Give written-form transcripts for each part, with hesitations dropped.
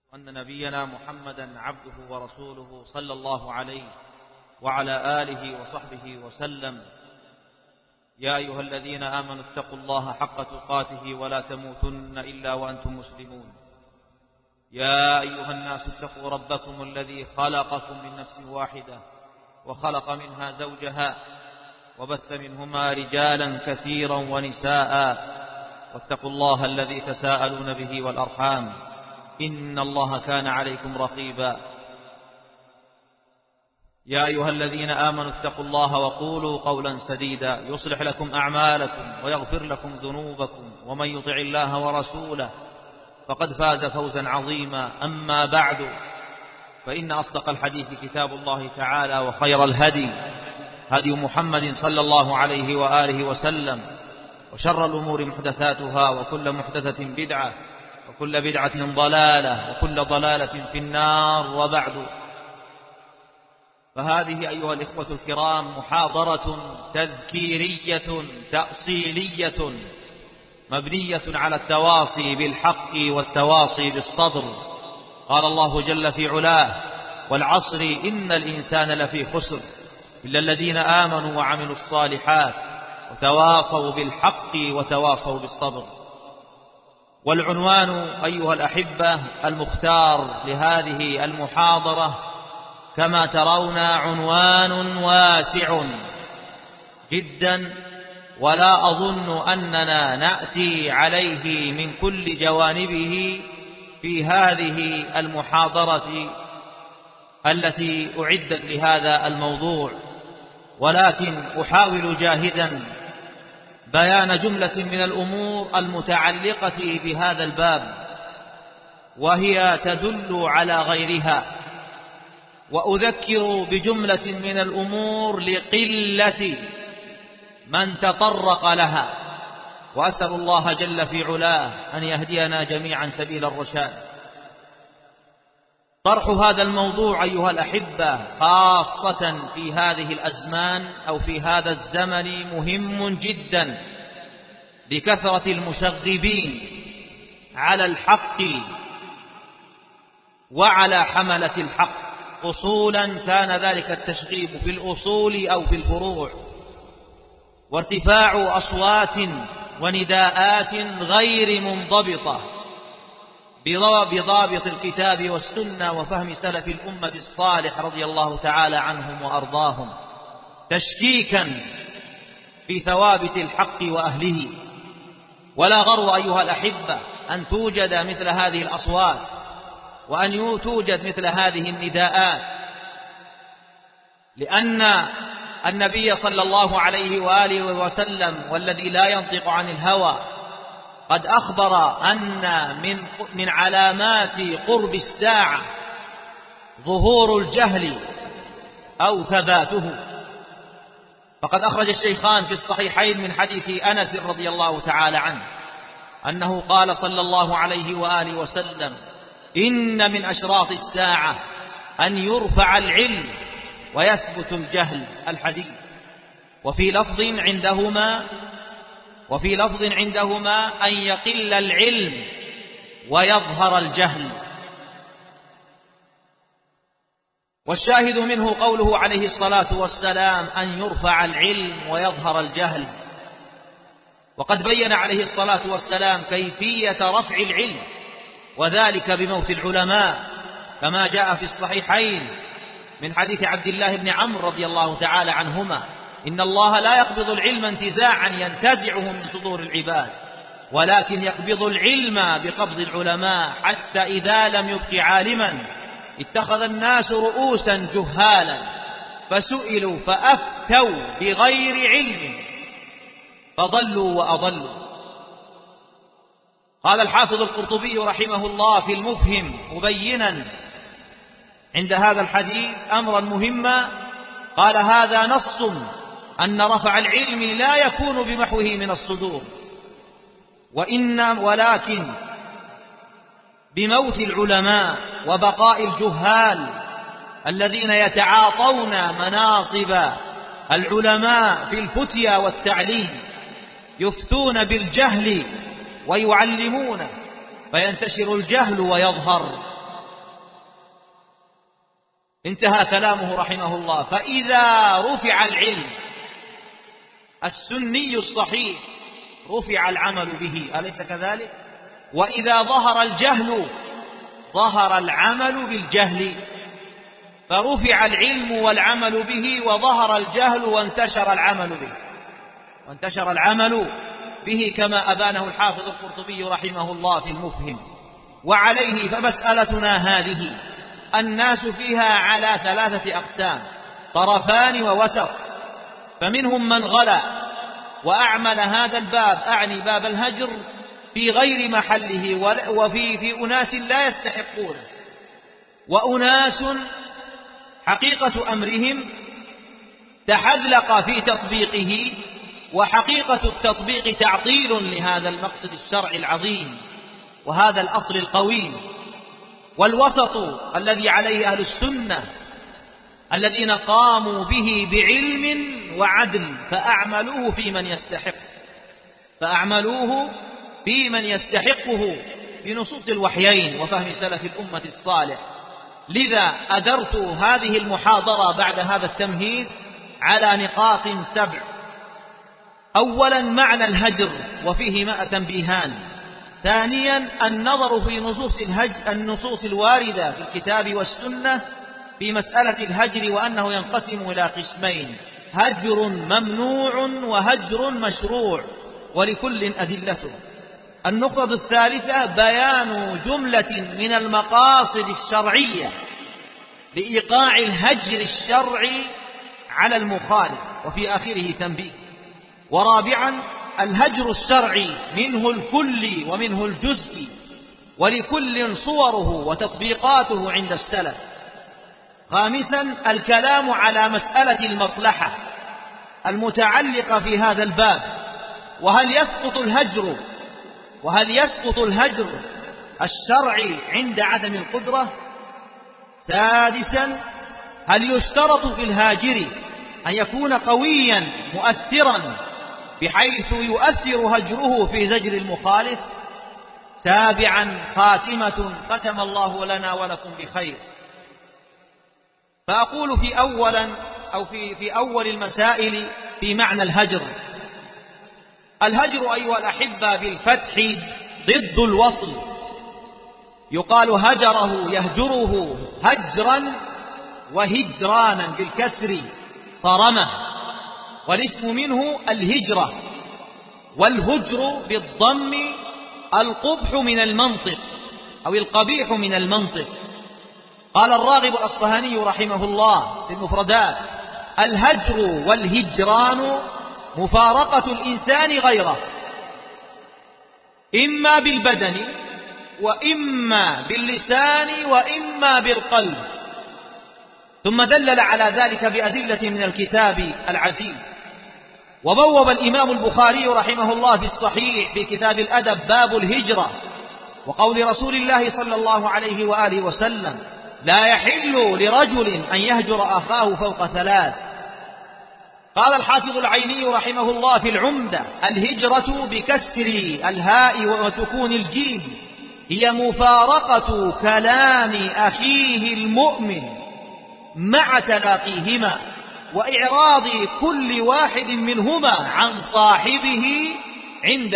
أن نبينا محمدا عبده ورسوله صلى الله عليه وعلى آله وصحبه وسلم. يا أيها الذين آمنوا اتقوا الله حق تقاته ولا تموتن إلا وأنتم مسلمون. يا أيها الناس اتقوا ربكم الذي خلقكم من نفس واحدة وخلق منها زوجها وبث منهما رجالا كثيرا ونساء، واتقوا الله الذي تساءلون به والأرحام إن الله كان عليكم رقيبا. يا أيها الذين آمنوا اتقوا الله وقولوا قولا سديدا يصلح لكم أعمالكم ويغفر لكم ذنوبكم، ومن يطع الله ورسوله فقد فاز فوزا عظيما. أما بعد، فإن أصدق الحديث كتاب الله تعالى، وخير الهدي هدي محمد صلى الله عليه وآله وسلم، وشر الأمور محدثاتها، وكل محدثة بدعة، وكل بدعة ضلالة، وكل ضلالة في النار. وبعد، فهذه أيها الإخوة الكرام محاضرة تذكيرية تأصيلية مبنية على التواصي بالحق والتواصي بالصبر. قال الله جل في علاه: والعصر إن الإنسان لفي خسر إلا الذين آمنوا وعملوا الصالحات وتواصوا بالحق وتواصوا بالصبر. والعنوان أيها الأحبة المختار لهذه المحاضرة كما ترون عنوان واسع جدا، ولا أظن أننا نأتي عليه من كل جوانبه في هذه المحاضرة التي أعدت لهذا الموضوع، ولكن أحاول جاهدا بيان جملة من الأمور المتعلقة بهذا الباب، وهي تدل على غيرها، وأذكر بجملة من الأمور لقلة من تطرق لها، وأسأل الله جل في علاه أن يهدينا جميعا سبيل الرشاد. طرح هذا الموضوع أيها الأحبة خاصة في هذه الأزمان أو في هذا الزمن مهم جدا، بكثرة المشغبين على الحق وعلى حملة الحق، أصولا كان ذلك التشغيب في الأصول أو في الفروع، وارتفاع أصوات ونداءات غير منضبطة بضابط الكتاب والسنة وفهم سلف الأمة الصالح رضي الله تعالى عنهم وأرضاهم، تشكيكا في ثوابت الحق وأهله. ولا غرو أيها الأحبة أن توجد مثل هذه الأصوات، وأن توجد مثل هذه النداءات، لأن النبي صلى الله عليه وآله وسلم والذي لا ينطق عن الهوى قد أخبر أن من علامات قرب الساعة ظهور الجهل أو ثباته. فقد أخرج الشيخان في الصحيحين من حديث أنس رضي الله تعالى عنه أنه قال صلى الله عليه وآله وسلم: إن من أشراط الساعة أن يرفع العلم ويثبت الجهل. الحديث. وفي لفظ عندهما أن يقل العلم ويظهر الجهل. والشاهد منه قوله عليه الصلاة والسلام أن يرفع العلم ويظهر الجهل. وقد بين عليه الصلاة والسلام كيفية رفع العلم، وذلك بموت العلماء، كما جاء في الصحيحين من حديث عبد الله بن عمرو رضي الله تعالى عنهما: إن الله لا يقبض العلم انتزاعا ينتزعه من صدور العباد، ولكن يقبض العلم بقبض العلماء، حتى إذا لم يبق عالما اتخذ الناس رؤوسا جهالا فسئلوا فأفتوا بغير علم فضلوا وأضلوا. قال الحافظ القرطبي رحمه الله في المفهم مبينا عند هذا الحديث أمرا مهما، قال: هذا نص أن رفع العلم لا يكون بمحوه من الصدور، ولكن بموت العلماء وبقاء الجهال الذين يتعاطون مناصب العلماء في الفتيا والتعليم، يفتون بالجهل ويعلمونه، فينتشر الجهل ويظهر، انتهى كلامه رحمه الله. فإذا رفع العلم السني الصحيح رفع العمل به، أليس كذلك؟ وإذا ظهر الجهل ظهر العمل بالجهل، فرفع العلم والعمل به وظهر الجهل وانتشر العمل به كما أبانه الحافظ القرطبي رحمه الله في المفهم. وعليه فمسألتنا هذه الناس فيها على 3 أقسام، طرفان ووسط. فمنهم من غلا وأعمل هذا الباب، أعني باب الهجر، في غير محله، وفي أناس لا يستحقونه، وأناس حقيقة أمرهم تحذلق في تطبيقه، وحقيقة التطبيق تعطيل لهذا المقصد الشرعي العظيم وهذا الأصل القويم. والوسط الذي عليه أهل السنة الذين قاموا به بعلم وعدل فأعملوه في من يستحقه بنصوص الوحيين وفهم سلف الأمة الصالح. لذا أدرت هذه المحاضرة بعد هذا التمهيد على نقاط 7. أولا معنى الهجر وفيه تنبيهان. ثانيا النظر في النصوص الواردة في الكتاب والسنة في مسألة الهجر، وأنه ينقسم إلى قسمين: هجر ممنوع وهجر مشروع، ولكل أدلته. النقطة الثالثة بيان جملة من المقاصد الشرعية لإيقاع الهجر الشرعي على المخالف، وفي آخره تنبيه. ورابعا الهجر الشرعي منه الكلي ومنه الجزئي، ولكل صوره وتطبيقاته عند السلف. خامسا الكلام على مسألة المصلحة المتعلقة في هذا الباب، وهل يسقط الهجر الشرعي عند عدم القدرة؟ سادسا هل يشترط في الهاجر أن يكون قويا مؤثرا بحيث يؤثر هجره في زجر المخالف؟ سابعا خاتمة ختم الله لنا ولكم بخير. فأقول في أول المسائل في معنى الهجر. الهجر أيها الأحبة بالفتح ضد الوصل، يقال هجره يهجره هجرا وهجرانا بالكسر صرمه، والاسم منه الهجرة، والهجر بالضم القبح من المنطق أو القبيح من المنطق. قال الراغب الأصفهاني رحمه الله في المفردات: الهجر والهجران مفارقة الإنسان غيره، إما بالبدن وإما باللسان وإما بالقلب. ثم دلل على ذلك بأدلة من الكتاب العزيز. وبوب الإمام البخاري رحمه الله في الصحيح في كتاب الأدب باب الهجرة، وقول رسول الله صلى الله عليه وآله وسلم: لا يحل لرجل أن يهجر أخاه فوق 3. قال الحافظ العيني رحمه الله في العمدة: الهجرة بكسر الهاء وسكون الجيم هي مفارقة كلام أخيه المؤمن مع تلاقيهما، وإعراض كل واحد منهما عن صاحبه عند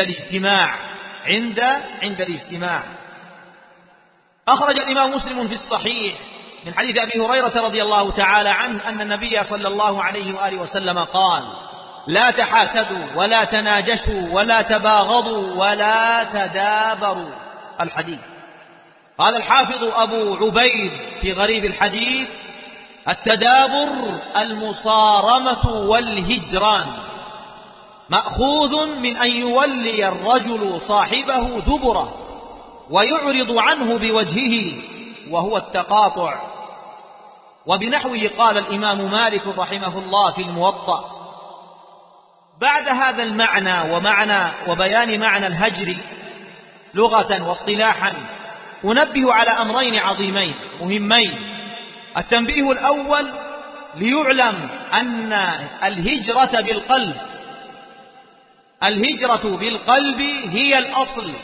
الاجتماع. أخرج الإمام مسلم في الصحيح من حديث أبي هريرة رضي الله تعالى عنه أن النبي صلى الله عليه وآله وسلم قال: لا تحاسدوا ولا تناجشوا ولا تباغضوا ولا تدابروا. الحديث. قال الحافظ أبو عبيد في غريب الحديث: التدابر المصارمة والهجران، مأخوذ من أن يولي الرجل صاحبه دبره ويعرض عنه بوجهه، وهو التقاطع. وبنحوه قال الإمام مالك رحمه الله في الموطأ. بعد هذا المعنى وبيان معنى الهجر لغة واصطلاحا، أنبه على أمرين عظيمين مهمين. التنبيه الأول: ليعلم أن الهجرة بالقلب هي الأصل،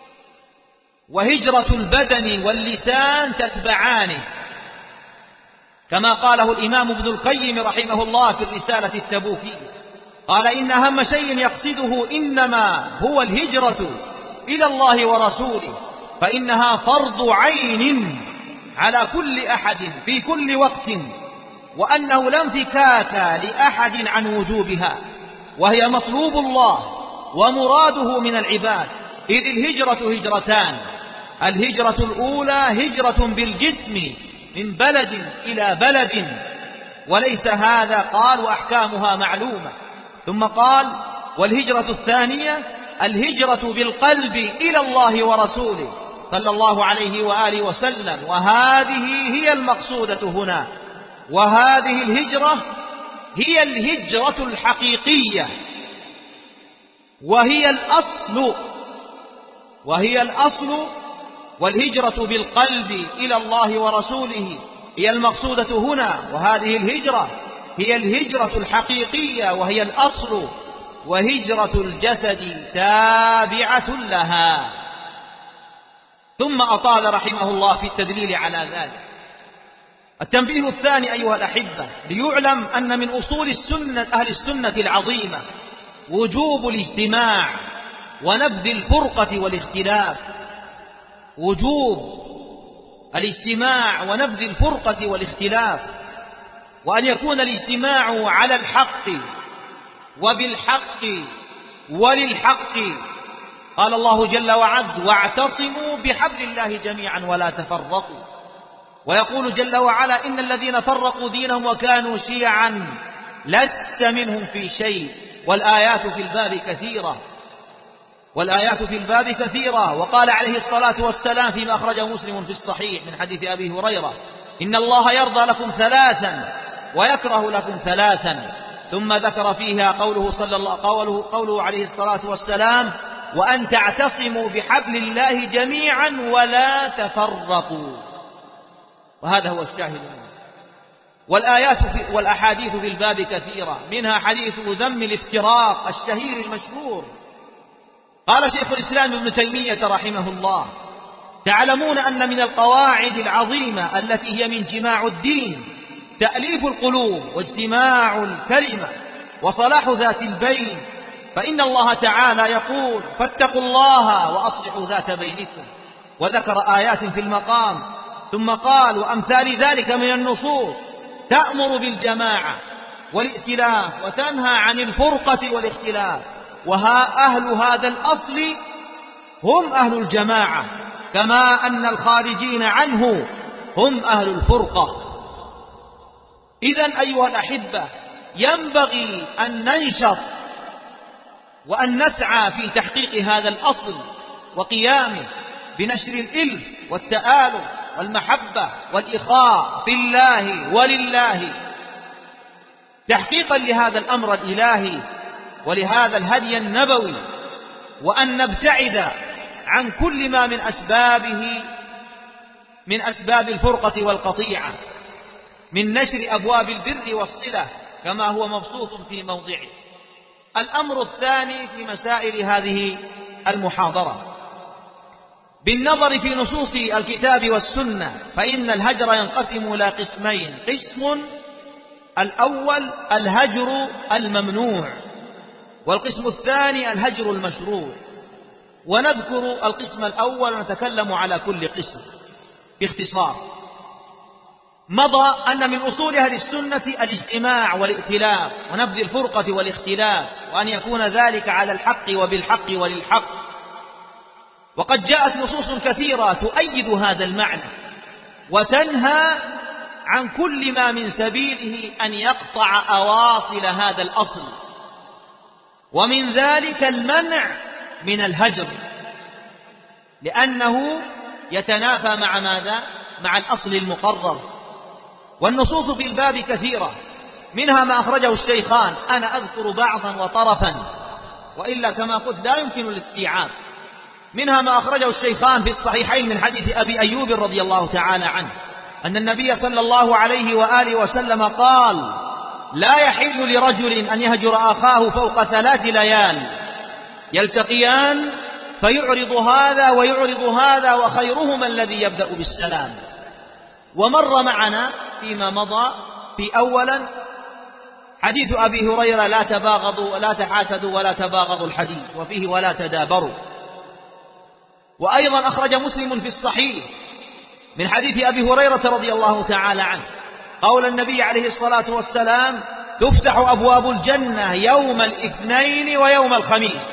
وهجرة البدن واللسان تتبعانه. كما قاله الإمام ابن القيم رحمه الله في الرسالة التبوكية، قال إن أهم شيء يقصده إنما هو الهجرة إلى الله ورسوله، فإنها فرض عين على كل أحد في كل وقت، وأنه لا انفكاك لأحد عن وجوبها، وهي مطلوب الله ومراده من العباد، إذ الهجرة هجرتان: الهجرة الأولى هجرة بالجسم من بلد إلى بلد، وليس هذا قال وأحكامها معلومة، ثم قال والهجرة الثانية الهجرة بالقلب إلى الله ورسوله صلى الله عليه وآله وسلم، وهذه هي المقصودة هنا، وهذه الهجرة هي الهجرة الحقيقية، وهي الأصل، والهجرة بالقلب إلى الله ورسوله هي المقصودة هنا، وهذه الهجرة هي الهجرة الحقيقية وهي الأصل، وهجرة الجسد تابعة لها. ثم أطال رحمه الله في التدليل على ذلك. التنبيه الثاني أيها الأحبة، ليعلم أن من أصول أهل السنة العظيمة وجوب الاجتماع ونبذ الفرقة والاختلاف، وجوب الاجتماع ونبذ الفرقة والاختلاف، وأن يكون الاجتماع على الحق وبالحق وللحق. قال الله جل وعز واعتصموا بحبل الله جميعا ولا تفرقوا، ويقول جل وعلا إن الذين فرقوا دينهم وكانوا شيعا لست منهم في شيء، والآيات في الباب كثيرة. وقال عليه الصلاة والسلام فيما أخرجه مسلم في الصحيح من حديث أبي هريرة إن الله يرضى لكم ثلاثا ويكره لكم ثلاثا، ثم ذكر فيها قوله عليه الصلاة والسلام وأن تعتصموا بحبل الله جميعا ولا تفرقوا، وهذا هو الشاهد. والآيات والأحاديث في الباب كثيرة، منها حديث ذم الافتراق الشهير المشهور. قال شيخ الإسلام ابن تيمية رحمه الله تعلمون أن من القواعد العظيمة التي هي من جماع الدين تأليف القلوب واجتماع الكلمة وصلاح ذات البين، فإن الله تعالى يقول فاتقوا الله وأصلحوا ذات بينكم، وذكر آيات في المقام، ثم قال وأمثال ذلك من النصوص تأمر بالجماعة والائتلاف وتنهى عن الفرقة والاختلاف، أهل هذا الأصل هم أهل الجماعة، كما أن الخارجين عنه هم أهل الفرقة. إذن أيها الأحبة ينبغي أن ننشط وأن نسعى في تحقيق هذا الأصل وقيامه بنشر الإلف والتآلف والمحبة والإخاء في الله ولله، تحقيقا لهذا الأمر الإلهي ولهذا الهدي النبوي، وأن نبتعد عن كل ما من أسباب الفرقة والقطيعة، من نشر أبواب البر والصلة كما هو مبسوط في موضعه. الأمر الثاني في مسائل هذه المحاضرة بالنظر في نصوص الكتاب والسنة، فإن الهجر ينقسم إلى قسمين: قسم الأول الهجر الممنوع، والقسم الثاني الهجر المشروع. ونذكر القسم الأول ونتكلم على كل قسم باختصار. مضى أن من أصول أهل السنة الاجتماع والائتلاف ونبذ الفرقة والاختلاف، وأن يكون ذلك على الحق وبالحق وللحق، وقد جاءت نصوص كثيرة تؤيد هذا المعنى وتنهى عن كل ما من سبيله أن يقطع أواصل هذا الأصل، ومن ذلك المنع من الهجر، لأنه يتنافى مع ماذا؟ مع الأصل المقرر. والنصوص في الباب كثيرة، منها ما أخرجه الشيخان، أنا أذكر بعضا وطرفا وإلا كما قلت لا يمكن الاستيعاب. منها ما أخرجه الشيخان في الصحيحين من حديث أبي أيوب رضي الله تعالى عنه أن النبي صلى الله عليه وآله وسلم قال لا يحل لرجل أن يهجر أخاه فوق 3 ليال يلتقيان فيعرض هذا ويعرض هذا وخيرهما الذي يبدأ بالسلام. ومر معنا فيما مضى في أولا حديث أبي هريرة لا تباغضوا ولا تحاسدوا ولا تباغضوا الحديث، وفيه ولا تدابروا. وأيضا أخرج مسلم في الصحيح من حديث أبي هريرة رضي الله تعالى عنه قول النبي عليه الصلاة والسلام: تفتح أبواب الجنة يوم الاثنين ويوم الخميس،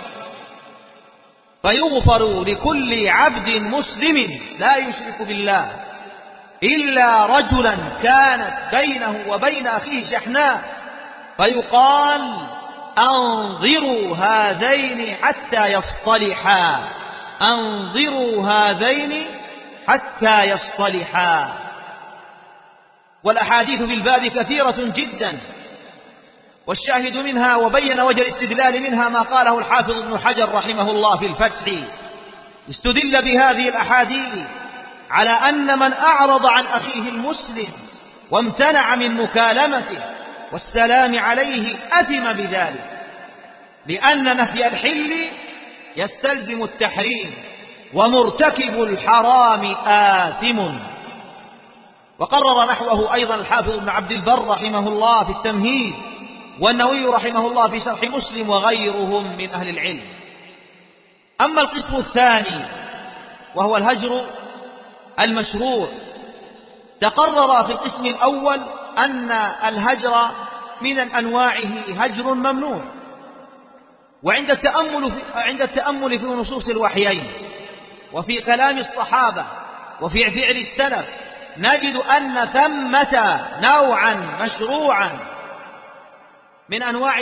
فيغفر لكل عبد مسلم لا يشرك بالله إلا رجلا كانت بينه وبين أخيه شحناء، فيقال: أنظروا هذين حتى يصطلحا، أنظروا هذين حتى يصطلحا. والأحاديث في الباب كثيرة جدا، والشاهد منها وبين وجه الاستدلال منها ما قاله الحافظ ابن حجر رحمه الله في الفتح. استدل بهذه الأحاديث على أن من أعرض عن أخيه المسلم وامتنع من مكالمته والسلام عليه أثم بذلك، لأن نفي الحل يستلزم التحريم، ومرتكب الحرام آثم. وقرر نحوه أيضا الحافظ ابن عبد البر رحمه الله في التمهيد، والنووي رحمه الله في شرح مسلم، وغيرهم من أهل العلم. أما القسم الثاني وهو الهجر المشروع، تقرر في القسم الأول أن الهجر من أنواعه هجر ممنوع. وعند التأمل في نصوص الوحيين وفي كلام الصحابة وفي فعل السلف نجد أن ثمة نوعا مشروعا من أنواع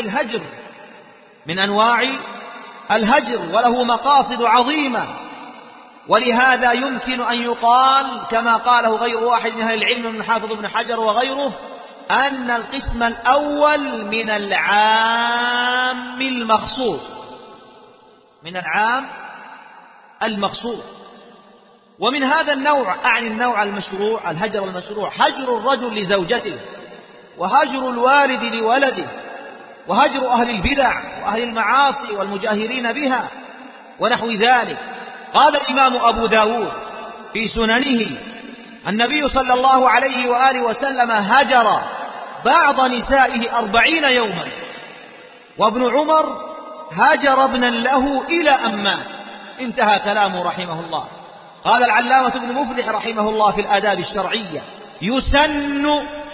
الهجر وله مقاصد عظيمة. ولهذا يمكن أن يقال كما قاله غير واحد من أهل العلم من حافظ ابن حجر وغيره، أن القسم الأول من العام المخصوص. ومن هذا النوع أعني النوع المشروع، الهجر المشروع، هجر الرجل لزوجته، وهجر الوالد لولده، وهجر أهل البدع وأهل المعاصي والمجاهرين بها ونحو ذلك. قال الإمام أبو داود في سننه: النبي صلى الله عليه وآله وسلم هجر بعض نسائه 40 يوما، وابن عمر هجر ابنا له إلى أن مات. انتهى كلامه رحمه الله. قال العلامة ابن مفلح رحمه الله في الآداب الشرعية: يسن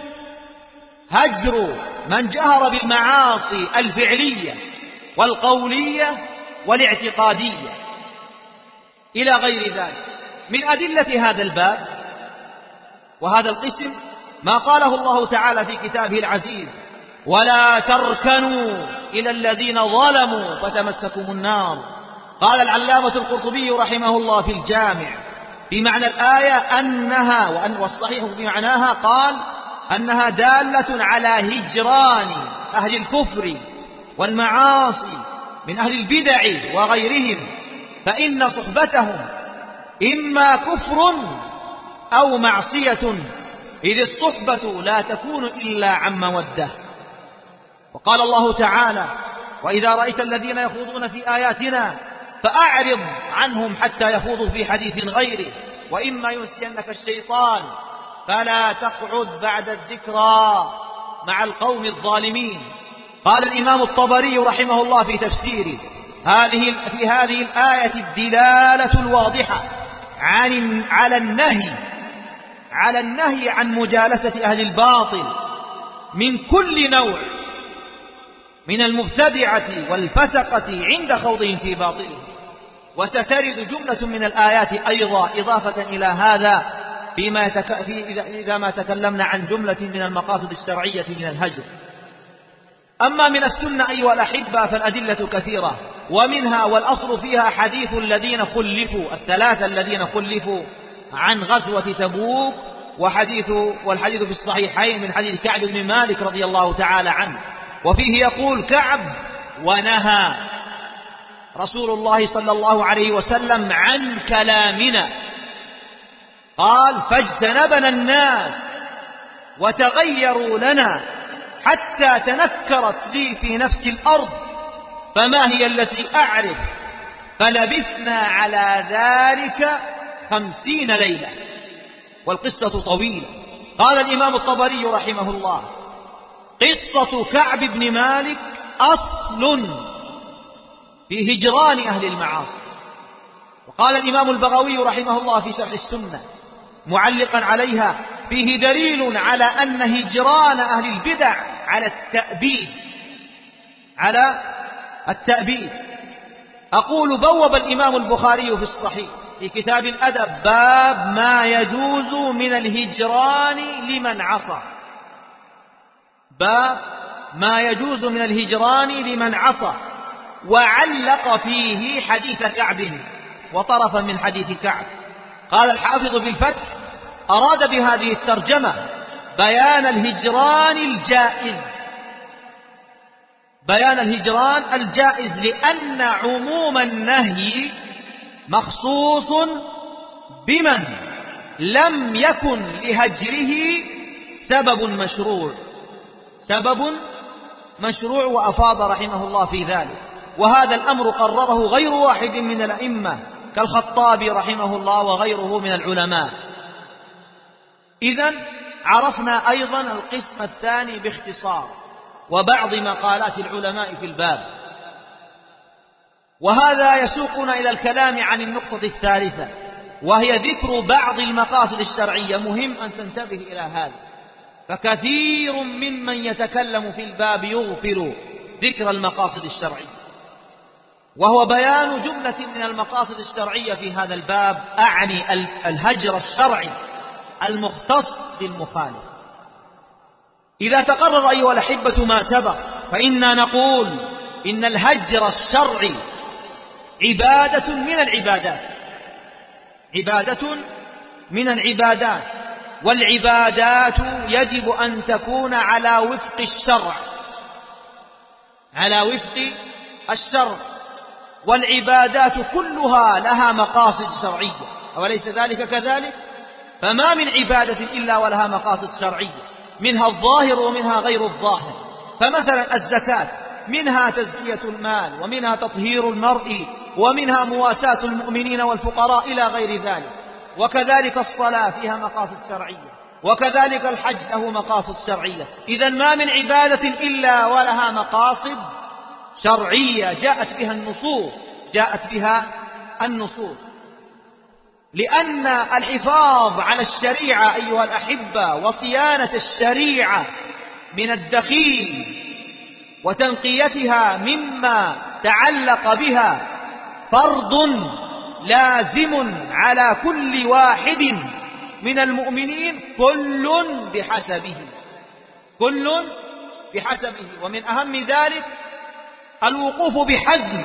هجر من جهر بالمعاصي الفعلية والقولية والاعتقادية إلى غير ذلك. من أدلة هذا الباب وهذا القسم ما قاله الله تعالى في كتابه العزيز: ولا تركنوا إلى الذين ظلموا فتمسكم النار. قال العلامة القرطبي رحمه الله في الجامع في معنى الآية أنها، والصحيح في معناها، قال أنها دالة على هجران أهل الكفر والمعاصي من أهل البدع وغيرهم، فإن صحبتهم إما كفر أو معصية، إذ الصحبة لا تكون إلا عن مودة. وقال الله تعالى: وإذا رأيت الذين يخوضون في آياتنا فأعرض عنهم حتى يخوضوا في حديث غيره، وإما ينسينك الشيطان فلا تقعد بعد الذكرى مع القوم الظالمين. قال الإمام الطبري رحمه الله في تفسيره: في هذه الآية الدلالة الواضحة على النهي عن مجالسة أهل الباطل من كل نوع من المبتدعة والفسقة عند خوضهم في باطلهم. وسترد جملة من الآيات أيضا إضافة إلى هذا إذا ما تكلمنا عن جملة من المقاصد الشرعية من الهجر. أما من السنة أيها الأحبة فالأدلة كثيرة، ومنها والأصل فيها حديث الذين خلفوا، الثلاثة الذين خلفوا عن غزوة تبوك، والحديث في الصحيحين من حديث كعب بن مالك رضي الله تعالى عنه، وفيه يقول كعب: ونهى رسول الله صلى الله عليه وسلم عن كلامنا، قال: فاجتنبنا الناس وتغيروا لنا حتى تنكرت لي في نفس الأرض فما هي التي أعرف، فلبثنا على ذلك 50 ليلة. والقصة طويلة، قال الإمام الطبري رحمه الله: قصة كعب بن مالك أصل في هجران أهل المعاصي. وقال الإمام البغوي رحمه الله في شرح السنة معلقا عليها: فيه دليل على أن هجران أهل البدع على التأبيد. أقول: بوب الإمام البخاري في الصحيح في كتاب الأدب باب ما يجوز من الهجران لمن عصى، باب ما يجوز من الهجران لمن عصى، وعلق فيه حديث كعب وطرفا من حديث كعب. قال الحافظ في الفتح: أراد بهذه الترجمة بيان الهجران الجائز، لأن عموم النهي مخصوص بمن لم يكن لهجره سبب مشروع، وأفاض رحمه الله في ذلك. وهذا الأمر قرره غير واحد من الأئمة كالخطابي رحمه الله وغيره من العلماء. إذن عرفنا أيضا القسم الثاني باختصار وبعض مقالات العلماء في الباب، وهذا يسوقنا إلى الكلام عن النقطة الثالثة، وهي ذكر بعض المقاصد الشرعية. مهم أن تنتبه إلى هذا، فكثير ممن يتكلم في الباب يغفل ذكر المقاصد الشرعية، وهو بيان جملة من المقاصد الشرعية في هذا الباب، أعني الهجر الشرعي المختص بالمخالف. إذا تقرر أيها الأحبة ما سبق، فإنا نقول إن الهجر الشرعي عبادة من العبادات، والعبادات يجب أن تكون على وفق الشرع، والعبادات كلها لها مقاصد شرعية، أوليس ذلك كذلك؟ فما من عبادة إلا ولها مقاصد شرعية، منها الظاهر ومنها غير الظاهر. فمثلا الزكاة منها تزكية المال، ومنها تطهير المرء، ومنها مواساة المؤمنين والفقراء إلى غير ذلك. وكذلك الصلاة فيها مقاصد شرعية، وكذلك الحج له مقاصد شرعية. إذن ما من عبادة إلا ولها مقاصد شرعية جاءت بها النصوص. لأن الحفاظ على الشريعة أيها الأحبة وصيانة الشريعة من الدخيل وتنقيتها مما تعلق بها فرض لازم على كل واحد من المؤمنين، كل بحسبه. ومن أهم ذلك الوقوف بحزم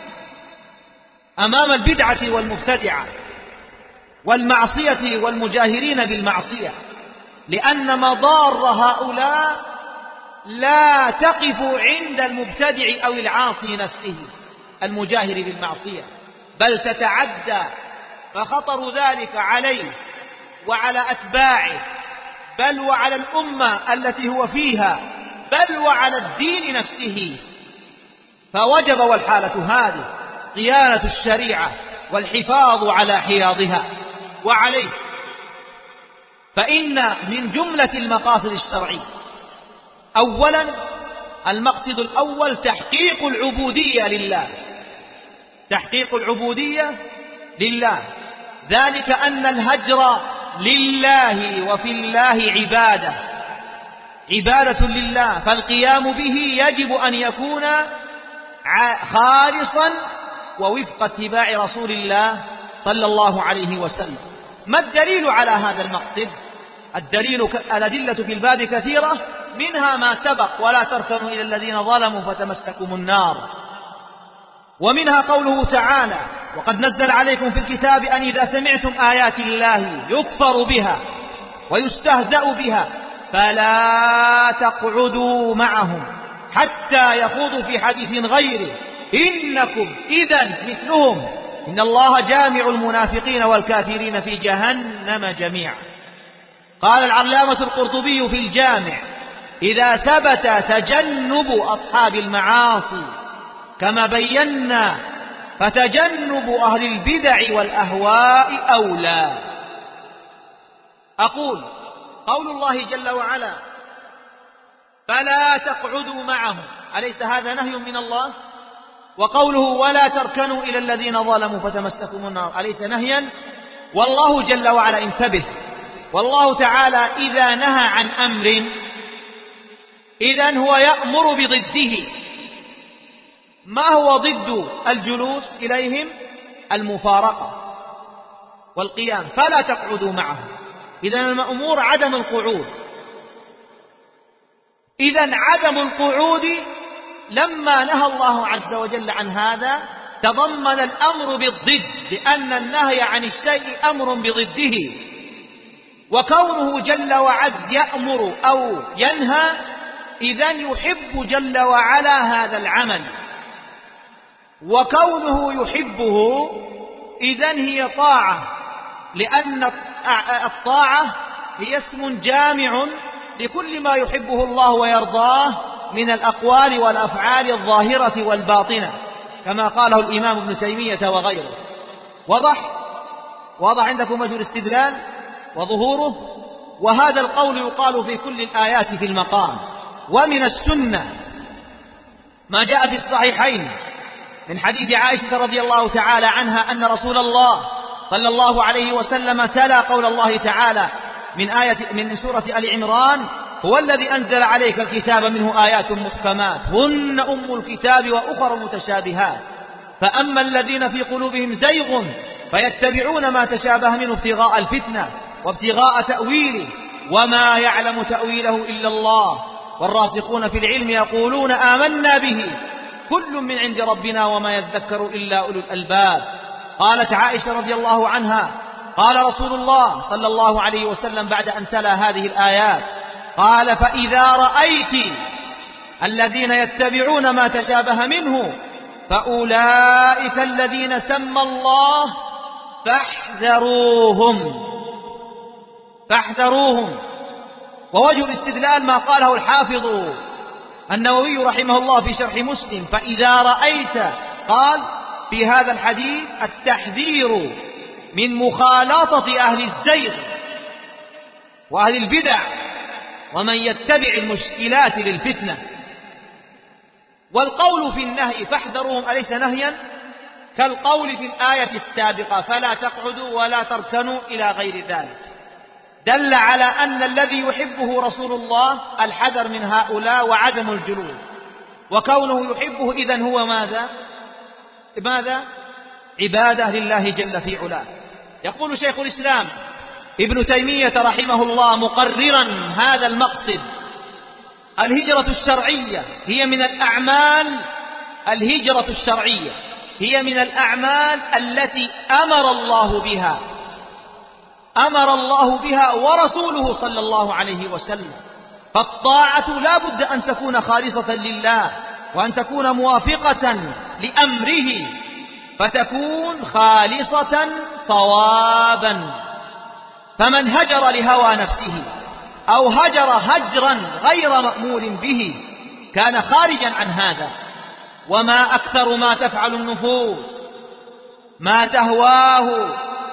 أمام البدعة والمبتدعة والمعصية والمجاهرين بالمعصية، لأن مضار هؤلاء لا تقف عند المبتدع أو العاصي نفسه المجاهر بالمعصية، بل تتعدى، فخطر ذلك عليه وعلى أتباعه، بل وعلى الأمة التي هو فيها، بل وعلى الدين نفسه. فوجب والحالة هذه صيانة الشريعة والحفاظ على حياضها. وعليه فإن من جملة المقاصد الشرعية أولا، المقصد الأول تحقيق العبودية لله، ذلك أن الهجر لله وفي الله عبادة لله، فالقيام به يجب أن يكون خالصا ووفق اتباع رسول الله صلى الله عليه وسلم. ما الدليل على هذا المقصد؟ الأدلة في الباب كثيرة، منها ما سبق: ولا تركنوا إلى الذين ظلموا فتمسكم النار. ومنها قوله تعالى: وقد نزل عليكم في الكتاب أن إذا سمعتم آيات الله يكفر بها ويستهزأ بها فلا تقعدوا معهم حتى يخوضوا في حديث غيره إنكم إذن مثلهم إن الله جامع المنافقين والكافرين في جهنم جميعا. قال العلامة القرطبي في الجامع: إذا ثبت تجنب أصحاب المعاصي كما بينا، فتجنب أهل البدع والأهواء أولى. أقول: قول الله جل وعلا فلا تقعدوا معهم، أليس هذا نهي من الله؟ وقوله ولا تركنوا إلى الذين ظلموا فتمسكم النار، أليس نهيا؟ والله جل وعلا، انتبه، والله تعالى إذا نهى عن أمر إذن هو يأمر بضده. ما هو ضد الجلوس إليهم؟ المفارقة والقيام. فلا تقعدوا معهم، إذن المأمور عدم القعود. إذن عدم القعود لما نهى الله عز وجل عن هذا تضمن الأمر بالضد، لأن النهي عن الشيء أمر بضده، وكونه جل وعز يأمر أو ينهى إذن يحب جل وعلا هذا العمل، وكونه يحبه إذن هي طاعة، لأن الطاعة هي اسم جامع لكل ما يحبه الله ويرضاه من الأقوال والأفعال الظاهرة والباطنة، كما قاله الإمام ابن تيمية وغيره. واضح عندكم وجه الاستدلال وظهوره؟ وهذا القول يقال في كل الآيات في المقام. ومن السنة ما جاء في الصحيحين من حديث عائشة رضي الله تعالى عنها أن رسول الله صلى الله عليه وسلم تلا قول الله تعالى من سورة آل عمران هو الذي أنزل عليك الكتاب منه آيات محكمات هن أم الكتاب وأخر متشابهات فأما الذين في قلوبهم زيغ فيتبعون ما تشابه منه ابتغاء الفتنة وابتغاء تأويله وما يعلم تأويله إلا الله والراسخون في العلم يقولون آمنا به كل من عند ربنا وما يذكر إلا أولو الألباب. قالت عائشة رضي الله عنها قال رسول الله صلى الله عليه وسلم بعد أن تلا هذه الآيات قال فإذا رأيت الذين يتبعون ما تشابه منه فأولئك الذين سمى الله فاحذروهم. ووجه الاستدلال ما قاله الحافظ النووي رحمه الله في شرح مسلم فإذا رأيت قال في هذا الحديث التحذير من مخالطة أهل الزيغ وأهل البدع ومن يتبع المشكلات للفتنة. والقول في النهي فاحذروهم أليس نهيا كالقول في الآية السابقة فلا تقعدوا ولا تركنوا إلى غير ذلك؟ دل على أن الذي يحبه رسول الله الحذر من هؤلاء وعدم الجلوس، وكونه يحبه إذن هو ماذا؟ عبادة لله جل في علاه. يقول شيخ الإسلام ابن تيمية رحمه الله مقررا هذا المقصد الهجرة الشرعية هي من الأعمال التي أمر الله بها ورسوله صلى الله عليه وسلم. فالطاعة لا بد أن تكون خالصة لله وأن تكون موافقة لأمره فتكون خالصة صوابا. فمن هجر لهوى نفسه أو هجر هجرا غير مأمور به كان خارجا عن هذا. وما أكثر ما تفعل النفوس ما تهواه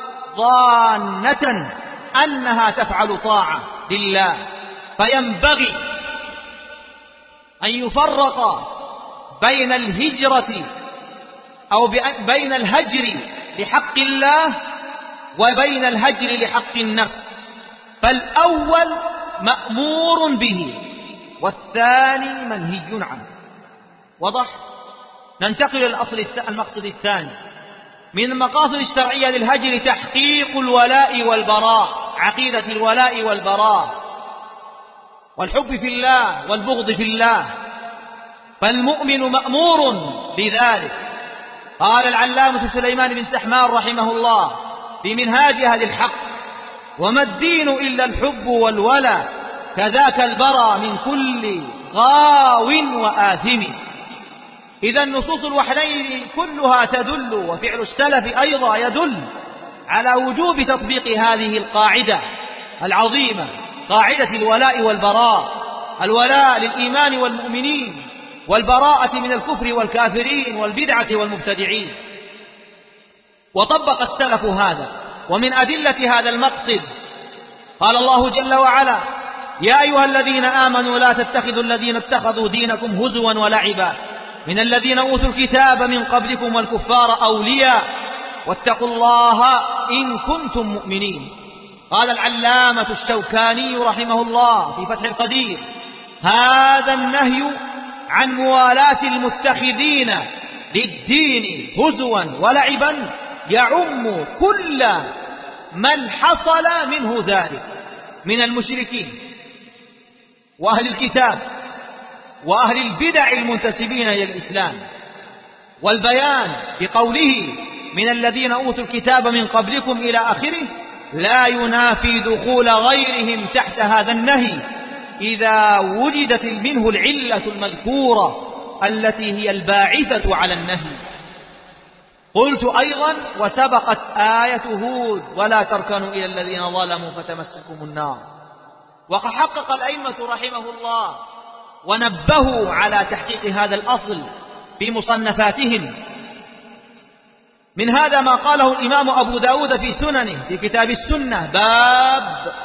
ظانة أنها تفعل طاعة لله، فينبغي أن يفرق بين الهجرة أو بين الهجر لحق الله وبين الهجر لحق النفس، فالأول مأمور به والثاني منهي عنه. واضح؟ ننتقل إلى المقصد الثاني من المقاصد الشرعية للهجر تحقيق الولاء والبراء، عقيدة الولاء والبراء والحب في الله والبغض في الله، فالمؤمن مأمور بذلك. قال العلامة سليمان بن سحمان رحمه الله بمنهاج أهل الحق وما الدين إلا الحب والولاء كذاك البراء من كل غاو وآثم. إذا النصوص الوحيين كلها تدل وفعل السلف أيضا يدل على وجوب تطبيق هذه القاعدة العظيمة، قاعدة الولاء والبراء، الولاء للإيمان والمؤمنين والبراءة من الكفر والكافرين والبدعة والمبتدعين. وطبق السلف هذا. ومن أدلة هذا المقصد قال الله جل وعلا: يا أيها الذين آمنوا لا تتخذوا الذين اتخذوا دينكم هزوا ولعبا من الذين أوتوا الكتاب من قبلكم والكفار أولياء واتقوا الله إن كنتم مؤمنين. قال العلامة الشوكاني رحمه الله في فتح القدير: هذا النهي عن موالاة المتخذين للدين هزوا ولعبا يعم كل من حصل منه ذلك من المشركين وأهل الكتاب وأهل البدع المنتسبين إلى الإسلام. والبيان بقوله من الذين أوتوا الكتاب من قبلكم إلى آخره لا ينافي دخول غيرهم تحت هذا النهي إذا وجدت منه العلة المذكورة التي هي الباعثة على النهي. قلت أيضا: وسبقت آية هود ولا تركنوا إلى الذين ظلموا فتمسكم النار. وقد حقق الأئمة رحمه الله ونبهوا على تحقيق هذا الأصل في مصنفاتهم. من هذا ما قاله الإمام أبو داود في سننه في كتاب السنة: باب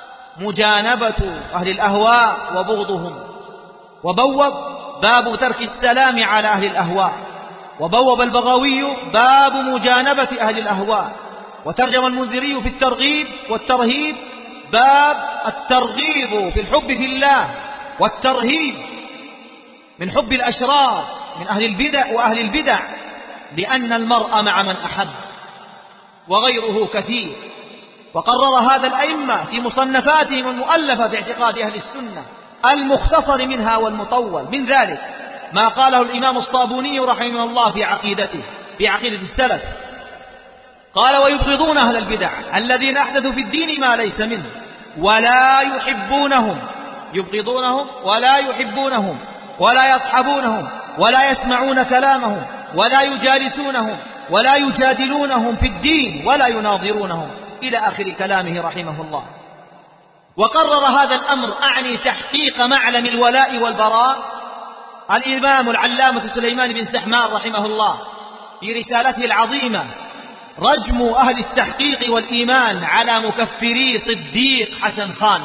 مجانبة أهل الأهواء وبغضهم. وبوب: باب ترك السلام على أهل الأهواء. وبوب البغوي: باب مجانبة أهل الأهواء. وترجم المنذري في الترغيب والترهيب: باب الترغيب في الحب في الله والترهيب من حب الأشرار من أهل البدع وأهل البدع، لأن المرء مع من أحب. وغيره كثير. وقرر هذا الأئمة في مصنفاتهم المؤلفة في اعتقاد أهل السنة المختصر منها والمطول. من ذلك ما قاله الإمام الصابوني رحمه الله في عقيدته في عقيدة السلف. قال: ويبغضون أهل البدع الذين أحدثوا في الدين ما ليس منه ولا يحبونهم. يبغضونهم ولا يحبونهم ولا يصحبونهم ولا يسمعون كلامهم ولا يجالسونهم ولا يجادلونهم في الدين ولا يناظرونهم، إلى آخر كلامه رحمه الله. وقرر هذا الأمر، أعني تحقيق معلم الولاء والبراء، الإمام العلامة سليمان بن سحمان رحمه الله في رسالته العظيمة رجم أهل التحقيق والإيمان على مكفري صديق حسن خان.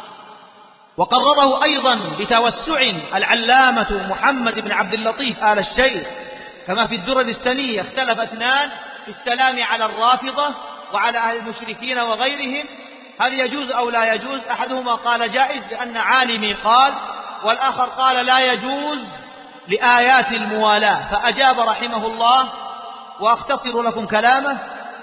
وقرره أيضا بتوسع العلامة محمد بن عبد اللطيف آل الشيخ، كما في الدرر السنية اختلف اثنان في السلام على الرافضة وعلى أهل المشركين وغيرهم، هل يجوز أو لا يجوز؟ أحدهما قال جائز لأن عالمي قال، والآخر قال لا يجوز لآيات الموالاة. فأجاب رحمه الله، وأختصر لكم كلامه،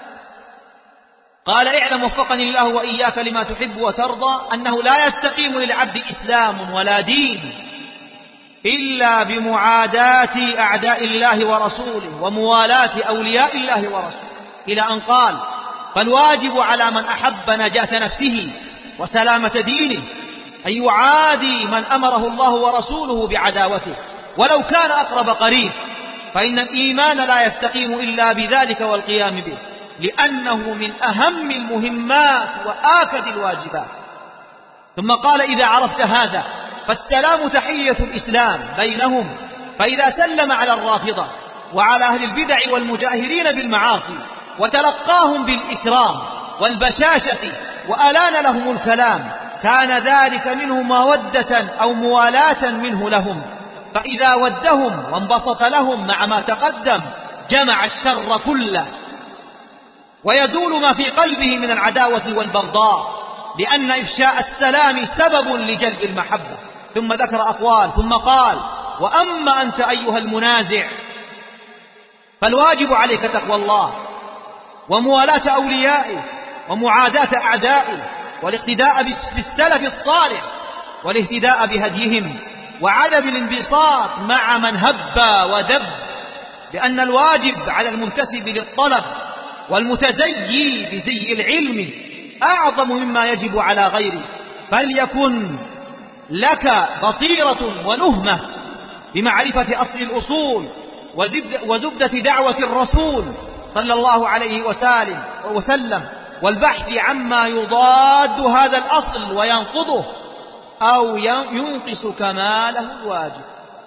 قال: اعلم وفقني الله وإياك لما تحب وترضى أنه لا يستقيم للعبد إسلام ولا دين إلا بمعاداة أعداء الله ورسوله وموالاة أولياء الله ورسوله، إلى أن قال: فالواجب على من أحب نجاة نفسه وسلامة دينه أن يعادي من أمره الله ورسوله بعداوته ولو كان أقرب قريب، فإن الإيمان لا يستقيم إلا بذلك والقيام به، لأنه من أهم المهمات وآكد الواجبات. ثم قال: إذا عرفت هذا فالسلام تحية الإسلام بينهم، فإذا سلم على الرافضة وعلى أهل البدع والمجاهرين بالمعاصي وتلقاهم بالإكرام والبشاشة وألان لهم الكلام كان ذلك منه مودة أو موالاة منه لهم، فإذا ودهم وانبسط لهم مع ما تقدم جمع الشر كله ويزول ما في قلبه من العداوة والبغضاء، لأن إفشاء السلام سبب لجلب المحبة. ثم ذكر أقوال ثم قال: وأما أنت أيها المنازع فالواجب عليك تقوى الله وموالاة أوليائه ومعاداة أعدائه والاقتداء بالسلف الصالح والاهتداء بهديهم وعدم الانبساط مع من هب ودب، لأن الواجب على المنتسب للطلب والمتزيي بزي العلم أعظم مما يجب على غيره، فليكن لك بصيرة ونهمة بمعرفة أصل الأصول وزبدة دعوة الرسول صلى الله عليه وسلم والبحث عما يضاد هذا الأصل وينقضه أو ينقص كماله الواجب.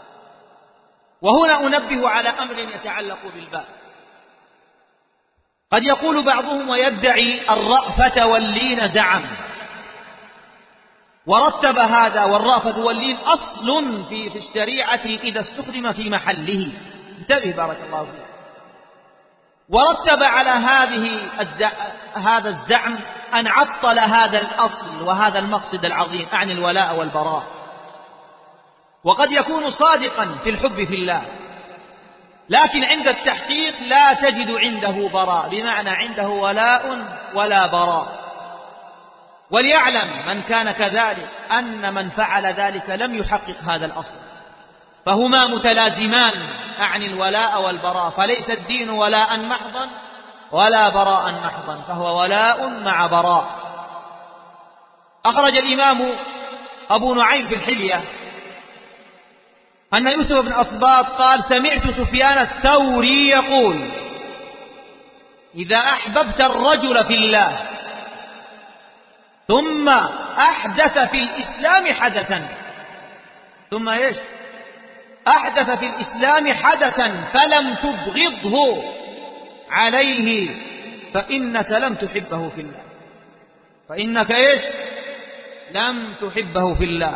وهنا أنبه على أمر يتعلق بالباب. قد يقول بعضهم ويدعي الرأفة واللين زعم، ورتب هذا، والرأفة واللين أصل في الشريعة إذا استخدم في محله. انتبه بارك الله فيك. ورتب على هذا الزعم أن عطل هذا الأصل وهذا المقصد العظيم عن الولاء والبراء. وقد يكون صادقا في الحب في الله، لكن عند التحقيق لا تجد عنده براء، بمعنى عنده ولاء ولا براء. وليعلم من كان كذلك أن من فعل ذلك لم يحقق هذا الأصل، فهما متلازمان عن الولاء والبراء، فليس الدين ولاء محضا ولا براء محضا، فهو ولاء مع براء. أخرج الإمام أبو نعيم في الحلية أن يوسف بن أصباط قال: سمعت سفيان الثوري يقول: إذا أحببت الرجل في الله ثم أحدث في الإسلام حدثا، ثم إيش؟ أحدث في الإسلام حدثا فلم تبغضه عليه فإنك لم تحبه في الله. فإنك إيش؟ لم تحبه في الله.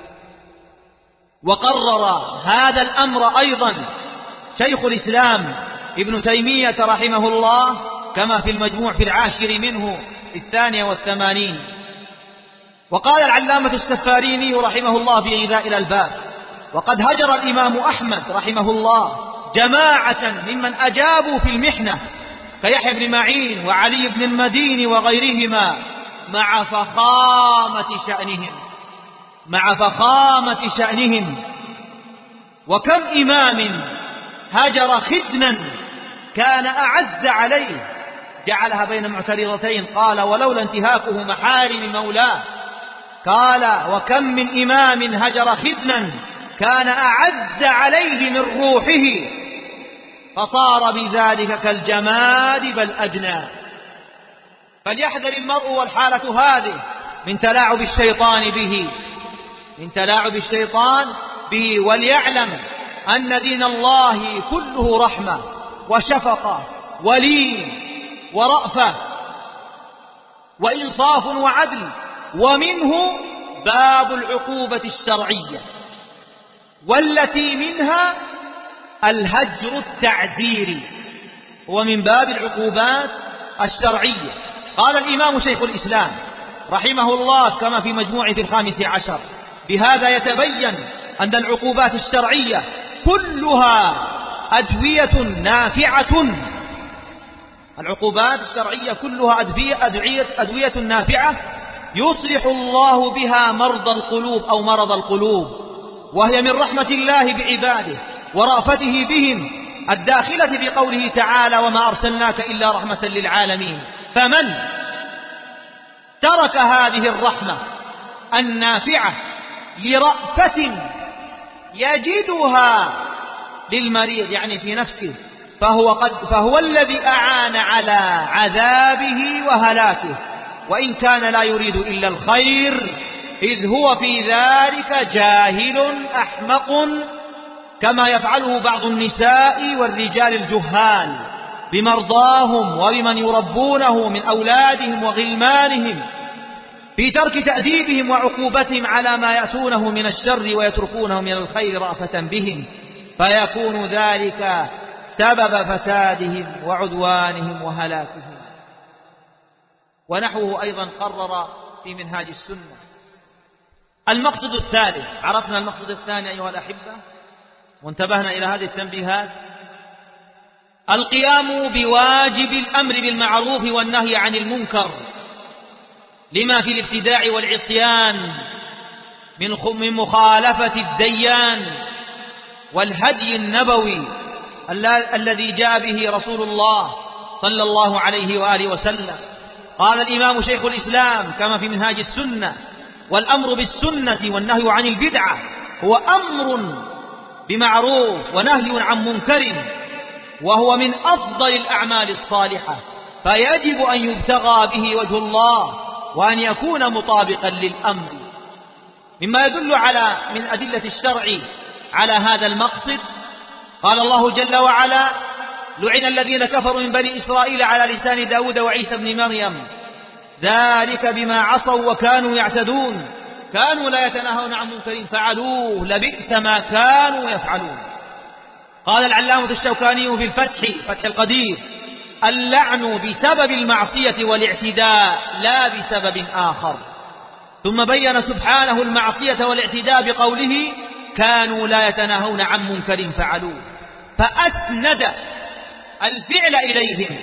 وقرر هذا الأمر أيضا شيخ الإسلام ابن تيمية رحمه الله كما في المجموع في العاشر منه في 82. وقال العلامة السفاريني رحمه الله في غذاء الألباب: وقد هجر الإمام أحمد رحمه الله جماعة ممن أجابوا في المحنة كيحيى بن معين وعلي بن المديني وغيرهما مع فخامة شأنهم. وكم إمام هجر خدنا كان أعز عليه، جعلها بين معترضتين، قال: ولولا انتهاكه محارم مولاه. قال: وكم من إمام هجر خدنا كان أعز عليه من روحه فصار بذلك كالجماد بل أدنى. فليحذر المرء والحالة هذه من تلاعب الشيطان به، وليعلم أن دين الله كله رحمة وشفقة ولين ورأفة وإنصاف وعدل، ومنه باب العقوبة الشرعية، والتي منها الهجر التعزيري، ومن باب العقوبات الشرعية. قال الإمام شيخ الإسلام رحمه الله كما في مجموعه في 15: بهذا يتبين أن العقوبات الشرعية كلها أدوية نافعة. العقوبات الشرعية كلها أدوية نافعة يصلح الله بها مرض القلوب، وهي من رحمة الله بعباده ورأفته بهم الداخلة في قوله تعالى: وما أرسلناك إلا رحمة للعالمين. فمن ترك هذه الرحمة النافعة لرأفة يجدها للمريض يعني في نفسه، فهو الذي أعان على عذابه وهلاكه، وإن كان لا يريد إلا الخير، إذ هو في ذلك جاهل أحمق، كما يفعله بعض النساء والرجال الجهال بمرضاهم وبمن يربونه من أولادهم وغلمانهم، في ترك تأديبهم وعقوبتهم على ما يأتونه من الشر ويتركونه من الخير رأفة بهم، فيكون ذلك سبب فسادهم وعدوانهم وهلاكهم. ونحوه أيضا قرر في منهاج السنة. المقصد الثالث، عرفنا المقصد الثاني أيها الأحبة وانتبهنا إلى هذه التنبيهات: القيام بواجب الأمر بالمعروف والنهي عن المنكر، لما في الابتداع والعصيان من مخالفة الديان والهدي النبوي الذي جاء به رسول الله صلى الله عليه وآله وسلم. قال الإمام شيخ الإسلام كما في منهاج السنة: والأمر بالسنة والنهي عن البدعة هو أمر بمعروف ونهي عن منكر، وهو من أفضل الأعمال الصالحة، فيجب أن يبتغى به وجه الله وأن يكون مطابقا للأمر. مما يدل على من أدلة الشرع على هذا المقصد: قال الله جل وعلا: لعن الذين كفروا من بني إسرائيل على لسان داود وعيسى بن مريم ذلك بما عصوا وكانوا يعتدون كانوا لا يتناهون عن منكر فعلوه لبئس ما كانوا يفعلون. قال العلامة الشوكاني في فتح القدير: اللعن بسبب المعصية والاعتداء لا بسبب آخر. ثم بين سبحانه المعصية والاعتداء بقوله: كانوا لا يتناهون عن منكر فعلوه، فأسند الفعل إليهم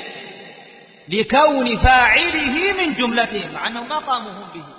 لكون فاعله من جملتهم، مع أنهم ما قاموا هم به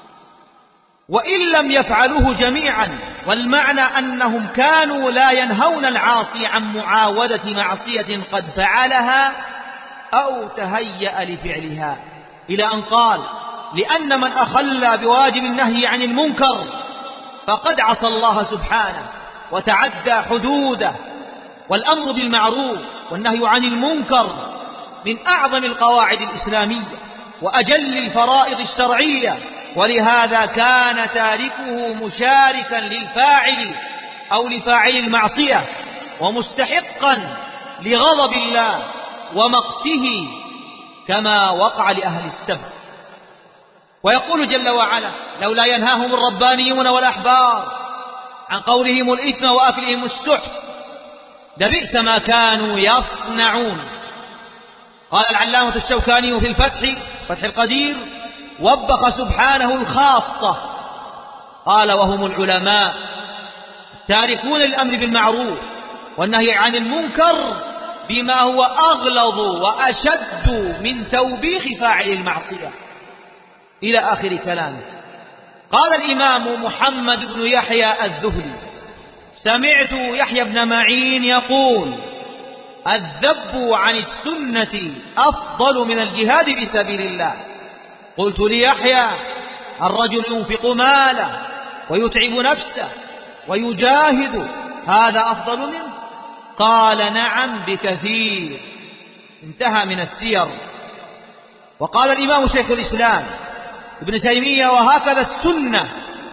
وإن لم يفعلوه جميعا. والمعنى أنهم كانوا لا ينهون العاصي عن معاودة معصية قد فعلها أو تهيأ لفعلها، إلى أن قال: لأن من أخل بواجب النهي عن المنكر فقد عصى الله سبحانه وتعدى حدوده. والأمر بالمعروف والنهي عن المنكر من أعظم القواعد الإسلامية وأجل الفرائض الشرعية، ولهذا كان تاركه مشاركا للفاعل أو لفاعل المعصية ومستحقا لغضب الله ومقته كما وقع لأهل السبت. ويقول جل وعلا: لولا ينهاهم الربانيون والأحبار عن قولهم الإثم وأكلهم السحت لبئس ما كانوا يصنعون. قال العلامة الشوكاني في فتح القدير: وبخ سبحانه الخاصة، قال: وهم العلماء التاركون للأمر بالمعروف والنهي عن المنكر بما هو أغلظ وأشد من توبيخ فاعل المعصية، إلى آخر كلامه. قال الإمام محمد بن يحيى الذهلي: سمعت يحيى بن معين يقول: الذب عن السنة أفضل من الجهاد في سبيل الله. قلت ليحيى: الرجل ينفق ماله ويتعب نفسه ويجاهد، هذا أفضل منه؟ قال: نعم بكثير. انتهى من السير. وقال الإمام شيخ الإسلام ابن تيمية: وهكذا السنة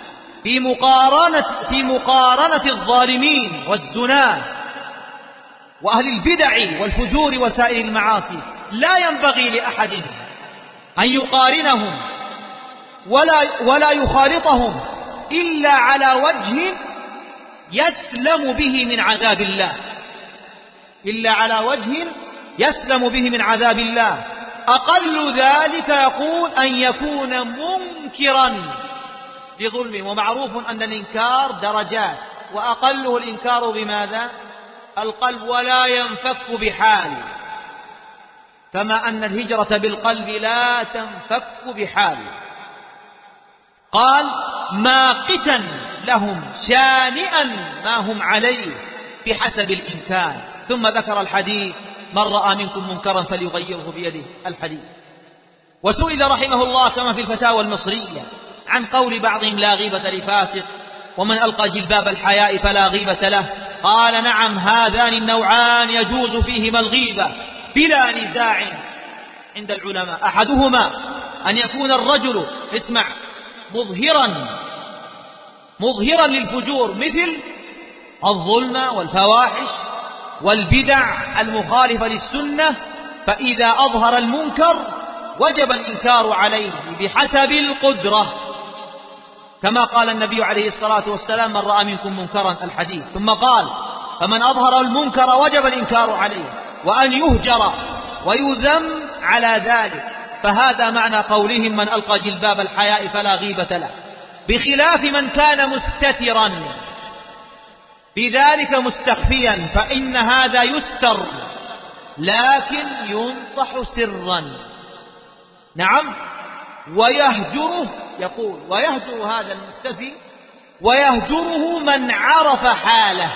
في مقارنة الظالمين والزناه وأهل البدع والفجور وسائر المعاصي، لا ينبغي لأحد أن يقارنهم ولا يخالطهم إلا على وجه يسلم به من عذاب الله، إلا على وجه يسلم به من عذاب الله. أقل ذلك يقول أن يكون منكرا بظلم، ومعروف أن الإنكار درجات، وأقله الإنكار بماذا؟ القلب، ولا ينفك بحال، كما أن الهجرة بالقلب لا تنفك بحال. قال: ماقتا لهم شانئا ما هم عليه بحسب الإمكان. ثم ذكر الحديث: من رأى منكم منكرا فليغيره بيده، الحديث. وسئل رحمه الله كما في الفتاوى المصرية عن قول بعضهم: لا غيبة لفاسق، ومن ألقى جلباب الحياء فلا غيبة له. قال: نعم، هذان النوعان يجوز فيهما الغيبة بلا نزاع عند العلماء. أحدهما أن يكون الرجل مظهرا للفجور مثل الظلم والفواحش والبدع المخالفة للسنة، فإذا أظهر المنكر وجب الإنكار عليه بحسب القدرة، كما قال النبي عليه الصلاة والسلام: من رأى منكم منكرا، الحديث. ثم قال: فمن أظهر المنكر وجب الإنكار عليه وأن يهجر ويذم على ذلك. فهذا معنى قولهم: من ألقى جلباب الحياء فلا غيبة له، بخلاف من كان مستترا بذلك مستخفيا، فإن هذا يستر لكن ينصح سرا. نعم. ويهجره، يقول: ويهجر هذا المختفي، ويهجره من عرف حاله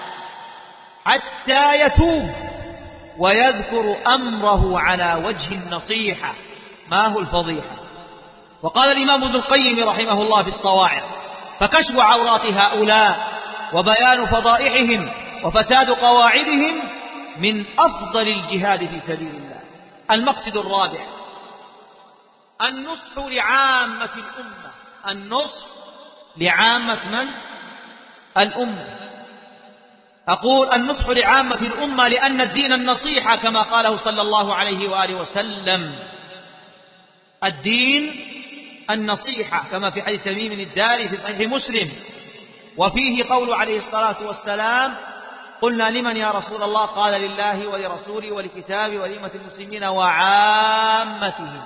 حتى يتوب ويذكر أمره على وجه النصيحة، ما هو الفضيحة. وقال الإمام ابن القيم رحمه الله في الصواعق: فكشف عورات هؤلاء وبيان فضائحهم وفساد قواعدهم من أفضل الجهاد في سبيل الله. المقصد الرابع: النصح لعامة الأمة. النصح لعامة من؟ الأمة. أقول النصح لعامة الأمة لأن الدين النصيحة، كما قاله صلى الله عليه وآله وسلم: الدين النصيحة كما في حديث تميم الداري في صحيح مسلم، وفيه قول عليه الصلاة والسلام: قلنا لمن يا رسول الله؟ قال لله ولرسوله ولكتابه ولأئمة المسلمين وعامتهم.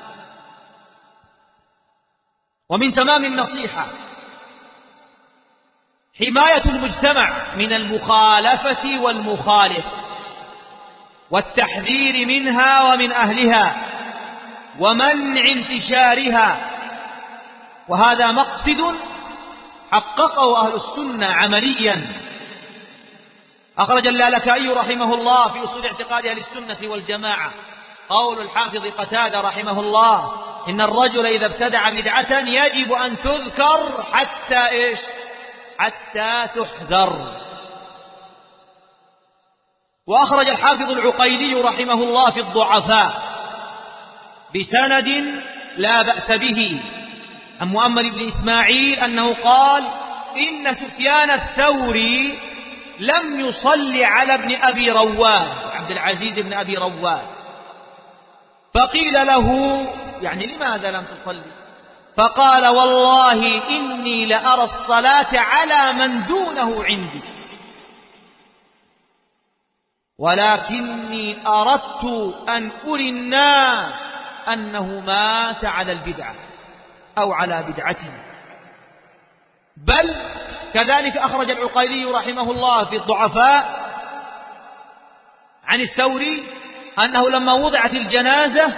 ومن تمام النصيحة حماية المجتمع من المخالفة والمخالف، والتحذير منها ومن أهلها، ومنع انتشارها. وهذا مقصد حققه أهل السنة عمليا. أخرج اللالكائي رحمه الله في أصول اعتقاد أهل السنة والجماعة قول الحافظ قتادة رحمه الله: إن الرجل إذا ابتدع بدعة يجب أن تذكر حتى تحذر. وأخرج الحافظ العقيلي رحمه الله في الضعفاء بسند لا بأس به عن مؤمل بن إسماعيل أنه قال: إن سفيان الثوري لم يصلي على ابن أبي رواد، عبد العزيز بن أبي رواد، فقيل له: يعني لماذا لم تصلي؟ فقال: والله إني لأرى الصلاة على من دونه عندي، ولكني أردت أن أري الناس أنه مات على البدعة أو على بدعته. بل كذلك أخرج العقيلي رحمه الله في الضعفاء عن الثوري أنه لما وضعت الجنازة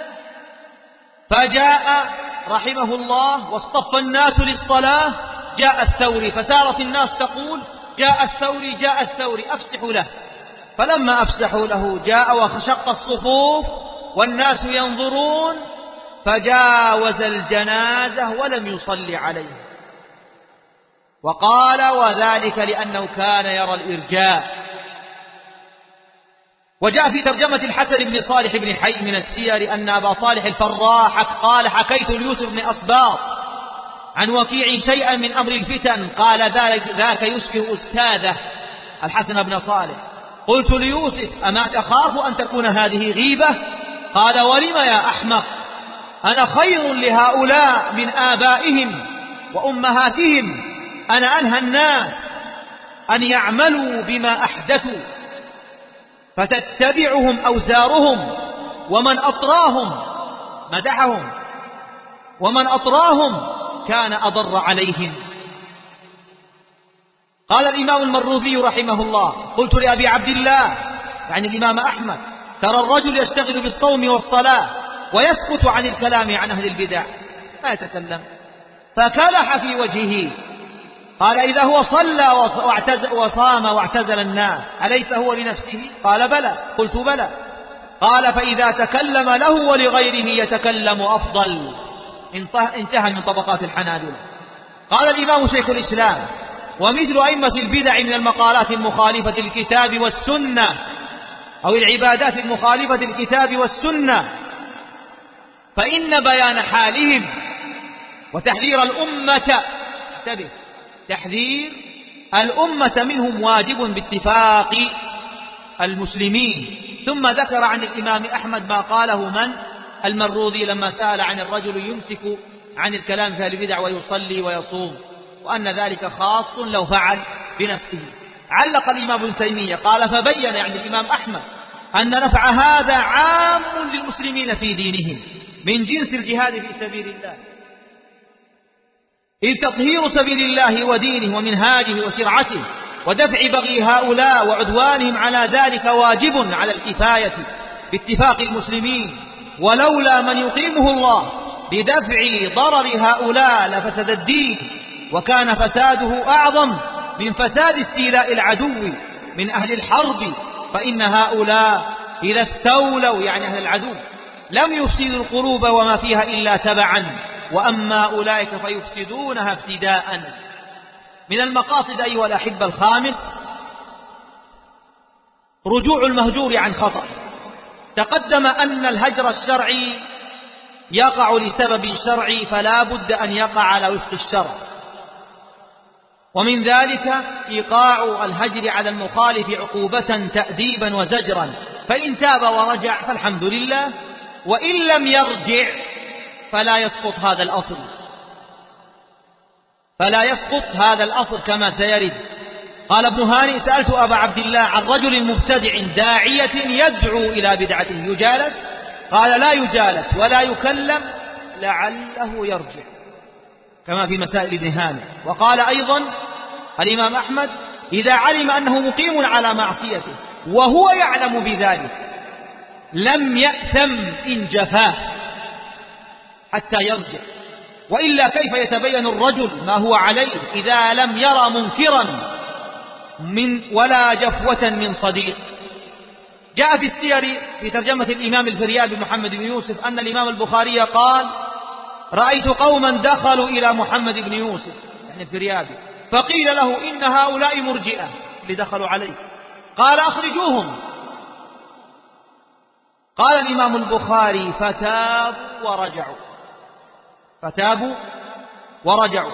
فجاء رحمه الله واصطف الناس للصلاة، جاء الثوري، فسارت الناس تقول: جاء الثوري جاء الثوري أفسحوا له. فلما أفسحوا له جاء وشق الصفوف والناس ينظرون، فجاوز الجنازة ولم يصلي عليه. وقال: وذلك لأنه كان يرى الإرجاء. وجاء في ترجمة الحسن بن صالح بن حي من السير أن أبا صالح الفراح قال: حكيت ليوسف بن أصباط عن وكيع شيئا من أمر الفتن، قال: ذاك يشبه أستاذه الحسن بن صالح. قلت ليوسف: أما تخاف أن تكون هذه غيبة؟ قال: ولم يا أحمق؟ أنا خير لهؤلاء من آبائهم وأمهاتهم. أنا أنهى الناس أن يعملوا بما أحدثوا فتتبعهم أوزارهم، ومن أطراهم مدحهم، ومن أطراهم كان أضر عليهم. قال الإمام المروذي رحمه الله: قلت لأبي عبد الله يعني الإمام أحمد: ترى الرجل يشتغل بالصوم والصلاة ويسكت عن الكلام عن أهل البدع، ما يتكلم. فكلح في وجهه. قال: إذا هو صلى وصام واعتزل الناس أليس هو لنفسه؟ قال: بلى. قلت: بلى. قال: فإذا تكلم له ولغيره يتكلم أفضل. انتهى من طبقات الحنابلة. قال الإمام شيخ الإسلام: ومثل أئمة البدع من المقالات المخالفة للكتاب والسنة أو العبادات المخالفة للكتاب والسنة، فإن بيان حالهم وتحذير الأمة، انتبه، تحذير الأمة منهم واجب باتفاق المسلمين. ثم ذكر عن الإمام أحمد ما قاله من المروذي لما سأل عن الرجل يمسك عن الكلام في البدع ويصلي ويصوم، وأن ذلك خاص لو فعل بنفسه. علق الإمام ابن تيمية قال: فبين يعني الإمام أحمد أن نفع هذا عام للمسلمين في دينهم من جنس الجهاد في سبيل الله، إذ تطهير سبيل الله ودينه ومنهاجه وشرعته ودفع بغي هؤلاء وعدوانهم على ذلك واجب على الكفاية باتفاق المسلمين، ولولا من يقيمه الله بدفع ضرر هؤلاء لفسد الدين، وكان فساده أعظم من فساد استيلاء العدو من أهل الحرب، فإن هؤلاء إذا استولوا يعني أهل العدو لم يفسدوا القلوب وما فيها إلا تبعا، وأما أولئك فيفسدونها ابتداء. من المقاصد أيها الأحبة الخامس: رجوع المهجور عن خطأ. تقدم أن الهجر الشرعي يقع لسبب شرعي، فلا بد أن يقع على وفق الشرع، ومن ذلك إيقاع الهجر على المخالف عقوبة تأديبا وزجرا، فإن تاب ورجع فالحمد لله، وإن لم يرجع فلا يسقط هذا الأصل كما سيرد. قال ابن هانئ: سألت أبا عبد الله عن رجل مبتدع داعية يدعو إلى بدعته يجالس؟ قال: لا يجالس ولا يكلم لعله يرجع، كما في مسائل ابن هانئ. وقال أيضا الإمام أحمد: إذا علم أنه مقيم على معصيته وهو يعلم بذلك لم يأثم إن جفاه حتى يرجع، وإلا كيف يتبين الرجل ما هو عليه إذا لم يرى منكرا ولا جفوة من صديق؟ جاء في السير في ترجمة الإمام الفريابي محمد بن يوسف أن الإمام البخاري قال: رأيت قوما دخلوا إلى محمد بن يوسف يعني الفريابي فقيل له: إن هؤلاء مرجئة اللي دخلوا عليه. قال: أخرجوهم. قال الإمام البخاري: فتابوا ورجعوا.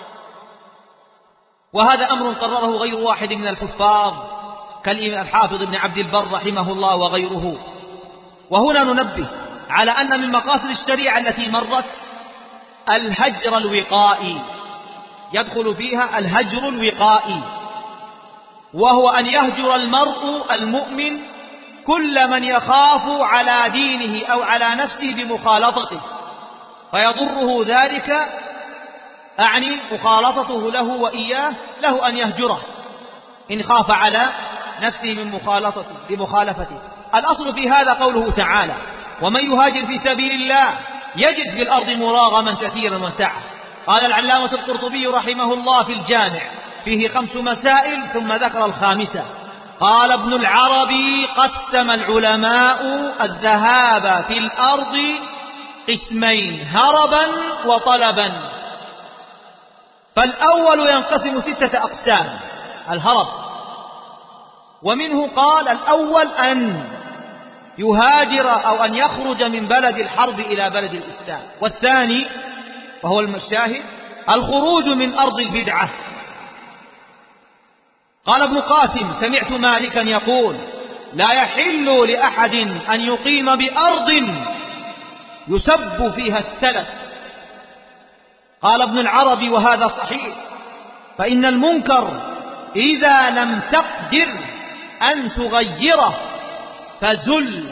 وهذا أمر قرره غير واحد من الحفاظ كالحافظ ابن عبد البر رحمه الله وغيره. وهنا ننبه على أن من مقاصد الشريعة التي مرت الهجر الوقائي، يدخل فيها الهجر الوقائي، وهو أن يهجر المرء المؤمن كل من يخاف على دينه أو على نفسه بمخالطته، فيضره ذلك، أعني مخالطته له وإياه، له أن يهجره إن خاف على نفسه من بمخالفته. الأصل في هذا قوله تعالى: ومن يهاجر في سبيل الله يجد في الأرض مراغما كثيرا وسعة. قال العلامة القرطبي رحمه الله في الجامع: فيه 5 مسائل، ثم ذكر الخامسة. قال ابن العربي: قسم العلماء الذهاب في الأرض قسمين: هربا وطلبا. فالأول ينقسم 6 أقسام: الهرب، ومنه قال الأول أن يهاجر أو أن يخرج من بلد الحرب إلى بلد الإسلام، والثاني وهو المشاهد الخروج من أرض البدعة. قال ابن قاسم: سمعت مالكا يقول: لا يحل لأحد أن يقيم بأرض يسب فيها السلف. قال ابن العربي: وهذا صحيح، فإن المنكر إذا لم تقدر أن تغيره فزل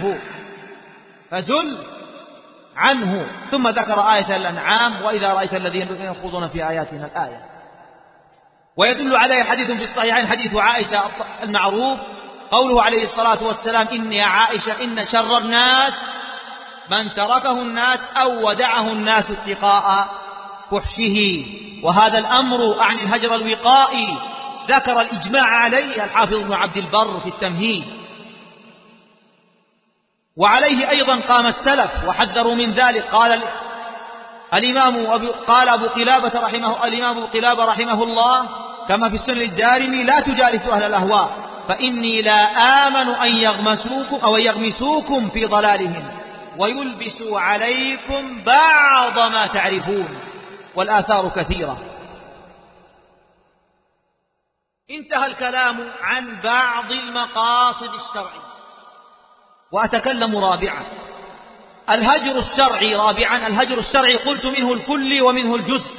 عنه. ثم ذكر آية الأنعام: وإذا رأيت الذين يخوضون في آياتنا الآية. ويدل عليه حديث في الصحيحين، حديث عائشة المعروف، قوله عليه الصلاة والسلام: إن يا عائشة إن شر الناس من تركه الناس أو ودعه الناس اتقاء فحشه. وهذا الأمر عن الهجر الوقائي ذكر الإجماع عليه الحافظ ابن عبد البر في التمهيد، وعليه أيضا قام السلف وحذروا من ذلك. قال أبو قلابة رحمه الله كما في السنن الدارمي: لا تجالسوا أهل الأهواء فإني لا آمن أن يغمسوكم في ضلالهم ويلبسوا عليكم بعض ما تعرفون، والآثار كثيرة. انتهى الكلام عن بعض المقاصد الشرعية، وأتكلم رابعا الهجر الشرعي. الهجر الشرعي قلت منه الكل ومنه الجزء،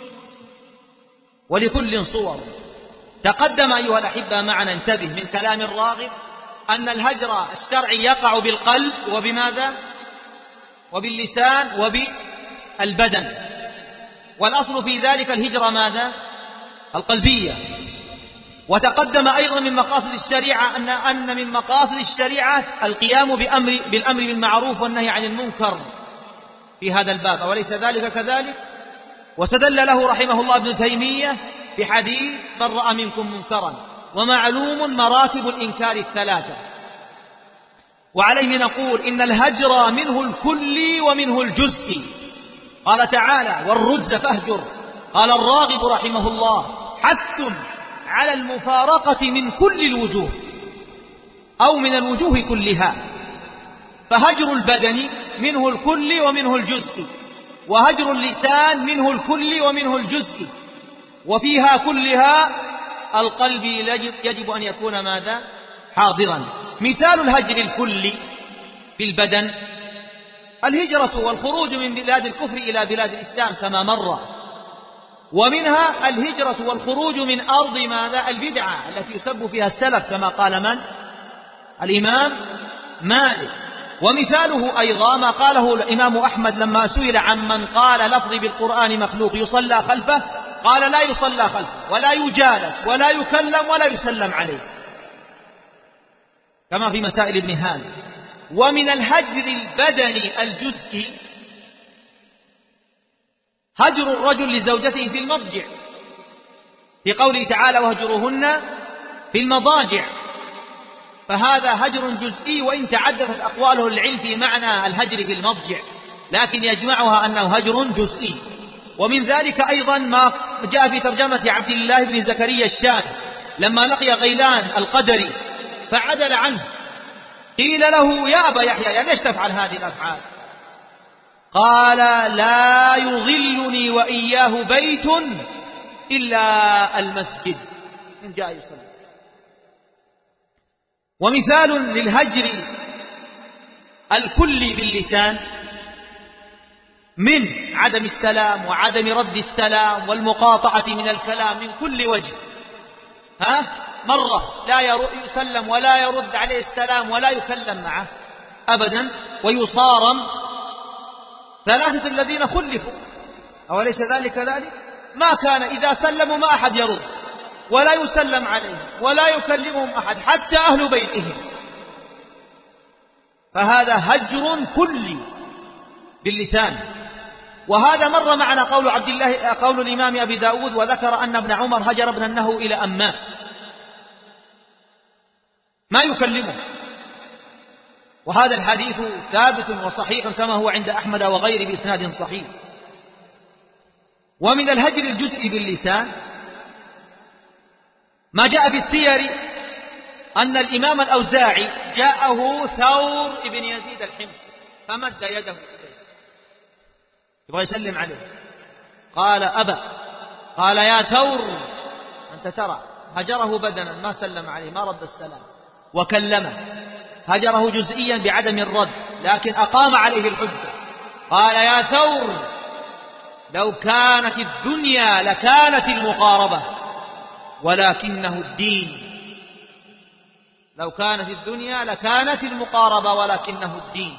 ولكل صور. تقدم أيها الأحبة معنا، انتبه من كلام الراغب، أن الهجر الشرعي يقع بالقلب وبماذا؟ وباللسان وبالبدن، والأصل في ذلك الهجرة ماذا؟ القلبية. وتقدم أيضا من مقاصد الشريعة أن من مقاصد الشريعة القيام بالأمر بالمعروف والنهي عن المنكر في هذا الباب، أوليس ذلك كذلك؟ واستدل له رحمه الله ابن تيمية بحديث: من رأى منكم منكرا. ومعلوم مراتب الإنكار 3. وعليه نقول إن الهجر منه الكلي ومنه الجزئي. قال تعالى: والرجز فاهجر. قال الراغب رحمه الله: حث على المفارقة من كل الوجوه أو من الوجوه كلها. فهجر البدن منه الكلي ومنه الجزئي، وهجر اللسان منه الكلي ومنه الجزئي، وفيها كلها القلب يجب أن يكون ماذا؟ حاضرا. مثال الهجر الكلي بالبدن: الهجرة والخروج من بلاد الكفر إلى بلاد الإسلام كما مر، ومنها الهجرة والخروج من أرض ماذا؟ البدعة التي يسب فيها السلف كما قال من؟ الإمام مالك. ومثاله أيضا ما قاله الإمام أحمد لما سئل عن من قال لفظي بالقرآن مخلوق يصلى خلفه، قال لا يصلى خلفه ولا يجالس ولا يكلم ولا يسلم عليه، كما في مسائل ابن هاني. ومن الهجر البدني الجزئي هجر الرجل لزوجته في المضجع، في قوله تعالى وهجروهن في المضاجع، فهذا هجر جزئي، وإن تعددت أقواله العلم في معنى الهجر في المضجع، لكن يجمعها أنه هجر جزئي. ومن ذلك أيضا ما جاء في ترجمة عبد الله بن زكريا الشافعي لما لقي غيلان القدري فعدل عنه، قيل له يا أبا يحيى يعني ليش تفعل هذه الأفعال؟ قال لا يظلني وإياه بيت إلا المسجد إن جاء يصلي. ومثال للهجر الكلي باللسان من عدم السلام وعدم رد السلام والمقاطعة من الكلام من كل وجه، مرة لا يسلم ولا يرد عليه السلام ولا يكلم معه أبدا، ويصارم ثلاثة الذين خلفوا، أوليس ذلك كذلك؟ ما كان إذا سلموا ما أحد يرد ولا يسلم عليهم ولا يكلمهم أحد حتى أهل بيتهم، فهذا هجر كلي باللسان. وهذا مر معنا قول الإمام أبي داود وذكر أن ابن عمر هجر ابنه إلى أمام ما يكلمه، وهذا الحديث ثابت وصحيح كما هو عند أحمد وغيره بإسناد صحيح. ومن الهجر الجزئي باللسان ما جاء في السير أن الإمام الأوزاعي جاءه ثور ابن يزيد الحمصي فمد يده يبغى يسلم عليه، قال أبى، قال يا ثور أنت ترى هجره بدنا ما سلم عليه ما رد السلام، وكلمه هجره جزئيا بعدم الرد لكن أقام عليه الحجة، قال يا ثور لو كانت الدنيا لكانت المقاربة ولكنه الدين، لو كانت الدنيا لكانت المقاربة ولكنه الدين.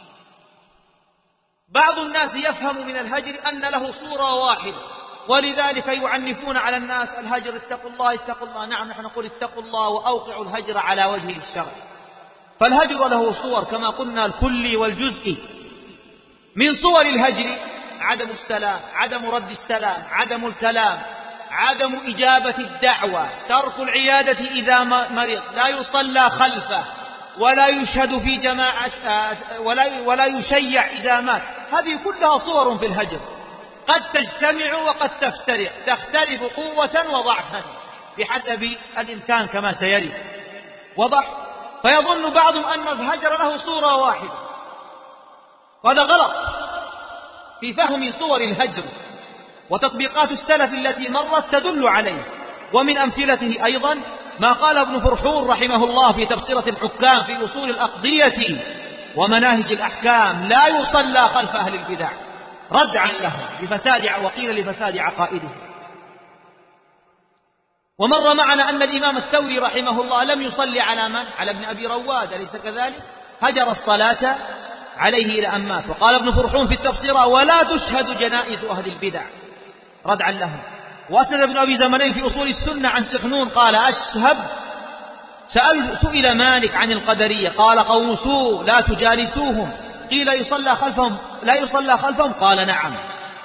بعض الناس يفهم من الهجر أن له صورة واحدة، ولذلك يعنفون على الناس الهجر اتقوا الله اتقوا الله. نعم نحن نقول اتقوا الله وأوقعوا الهجر على وجه الشرع، فالهجر له صور كما قلنا الكلي والجزئي. من صور الهجر عدم السلام، عدم رد السلام، عدم الكلام، عدم إجابة الدعوة، ترك العيادة إذا مرض، لا يصلى خلفه ولا يشهد في جماعة ولا يشيع إذا مات. هذه كلها صور في الهجر قد تجتمع وقد تفترق، تختلف قوة وضعفا بحسب الإمكان كما سيري. وضح؟ فيظن بعضهم أن الهجر له صورة واحدة، وهذا غلط في فهم صور الهجر، وتطبيقات السلف التي مرت تدل عليه. ومن أمثلته أيضا ما قال ابن فرحون رحمه الله في تبصرة الحكام في أصول الأقضية ومناهج الأحكام لا يصلى خلف أهل البدع ردعا لهم لفساد، وقيل لفساد عقائده. ومر معنا أن الإمام الثوري رحمه الله لم يصلي على من؟ على ابن أبي رواد، أليس كذلك؟ هجر الصلاة عليه إلى أن مات. وقال ابن فرحون في التبصرة ولا تشهد جنائز أهل البدع ردعا لهم. وأسند ابن أبي زمنين في أصول السنة عن سحنون قال أشهب سئل مالك عن القدرية قال قوم سوء لا تجالسوهم، قيل يصلى خلفهم لا يصلى خلفهم قال نعم.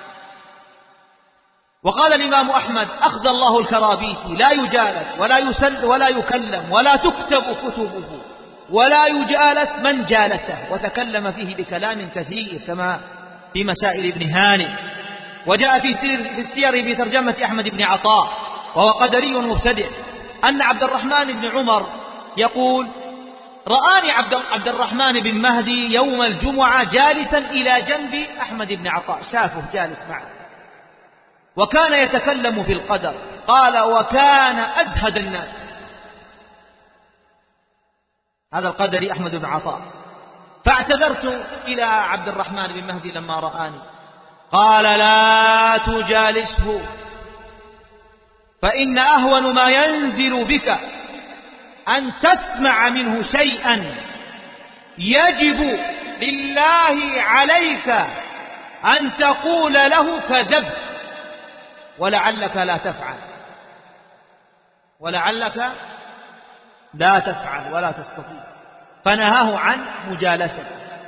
وقال الإمام أحمد أخزى الله الكرابيسي لا يجالس ولا يسل ولا يكلم ولا تكتب كتبه ولا يجالس من جالسه، وتكلم فيه بكلام كثير كما في مسائل ابن هاني. وجاء في السير في ترجمة أحمد بن عطاء وهو قدري مبتدع أن عبد الرحمن بن عمر يقول رآني عبد الرحمن بن مهدي يوم الجمعة جالسا إلى جنب أحمد بن عطاء، شافه جالس معه وكان يتكلم في القدر، قال وكان أزهد الناس، هذا القدري أحمد بن عطاء. فاعتذرت إلى عبد الرحمن بن مهدي لما رآني، قال لا تجالسه، فإن أهون ما ينزل بك أن تسمع منه شيئا يجب لله عليك أن تقول له كذب، ولعلك لا تفعل، ولعلك لا تفعل ولا تستطيع. فنهاه عن مجالسته.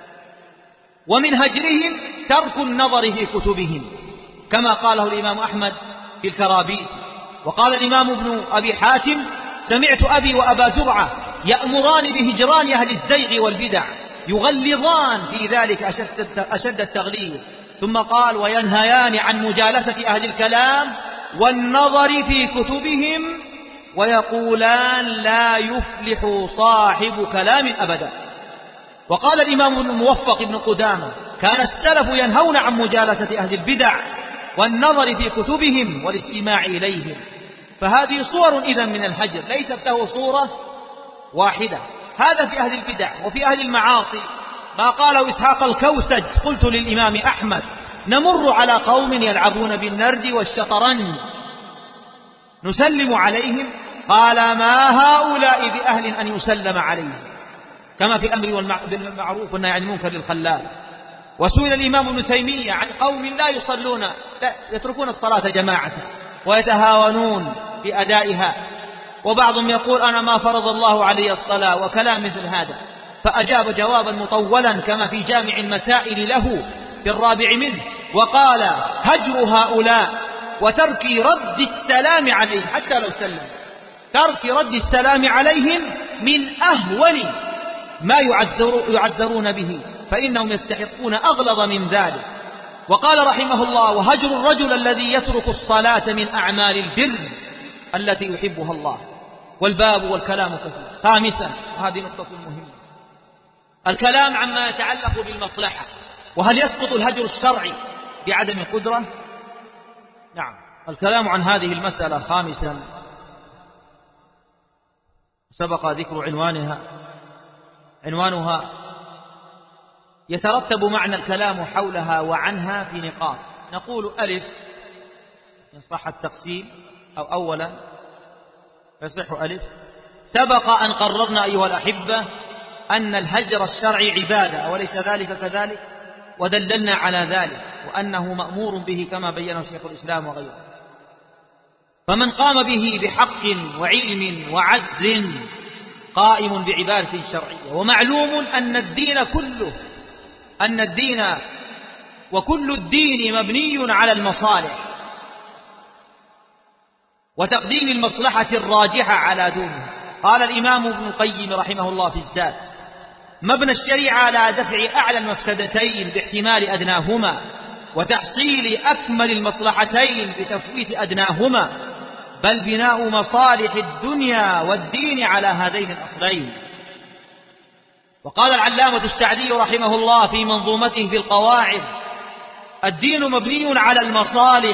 ومن هجرهم ترك النظر في كتبهم، كما قاله الإمام أحمد في الكرابيس. وقال الإمام ابن أبي حاتم: سمعت أبي وأبا زرعة يأمران بهجران أهل الزيغ والبدع، يغلظان في ذلك أشد التغليظ. ثم قال: وينهيان عن مجالسة أهل الكلام والنظر في كتبهم، ويقولان لا يفلح صاحب كلام أبدا. وقال الإمام الموفق ابن قدامة: كان السلف ينهون عن مجالسة أهل البدع والنظر في كتبهم والاستماع إليهم. فهذه صور إذن من الهجر، ليست له صورة واحدة. هذا في أهل البدع. وفي أهل المعاصي ما قاله إسحاق الكوسج: قلت للإمام أحمد: نمر على قوم يلعبون بالنرد والشطرنج نسلم عليهم، قال: ما هؤلاء بأهل أن يسلم عليهم، كما في الأمر بالمعروف والنهي عن المنكر للخلال. وسئل الإمام ابن تيمية عن قوم لا يصلون، لا يتركون الصلاة جماعة ويتهاونون في أدائها، وبعضهم يقول: أنا ما فرض الله علي الصلاة، وكلام مثل هذا. فأجاب جوابا مطولا كما في جامع المسائل له في الرابع منه، وقال: هجر هؤلاء وترك رد السلام عليهم حتى لو سلم، ترك رد السلام عليهم من أهون ما يعزرون به، فإنهم يستحقون أغلظ من ذلك. وقال رحمه الله: وهجر الرجل الذي يترك الصلاة من أعمال البر التي يحبها الله. والباب والكلام كثير. خامسا، وهذه نقطة مهمة، الكلام عما يتعلق بالمصلحة. وهل يسقط الهجر الشرعي بعدم القدرة؟ نعم، الكلام عن هذه المسألة. خامسا، سبق ذكر عنوانها يترتب معنى الكلام حولها وعنها في نقاط. نقول: ألف، إن صح التقسيم، أو أولا يصح ألف: سبق أن قررنا أيها الأحبة أن الهجر الشرعي عبادة، أوليس ذلك كذلك؟ ودللنا على ذلك، وأنه مأمور به كما بينه شيخ الإسلام وغيره. فمن قام به بحق وعلم وعدل قائم بعبادة شرعية. ومعلوم أن الدين وكل الدين مبني على المصالح وتقديم المصلحة الراجحة على دونه. قال الإمام ابن القيم رحمه الله في الزاد: مبنى الشريعة على دفع أعلى المفسدتين باحتمال أدناهما، وتحصيل أكمل المصلحتين بتفويت أدناهما، بل بناء مصالح الدنيا والدين على هذين الأصلين. وقال العلامة السعدي رحمه الله في منظومته في القواعد: الدين مبني على المصالح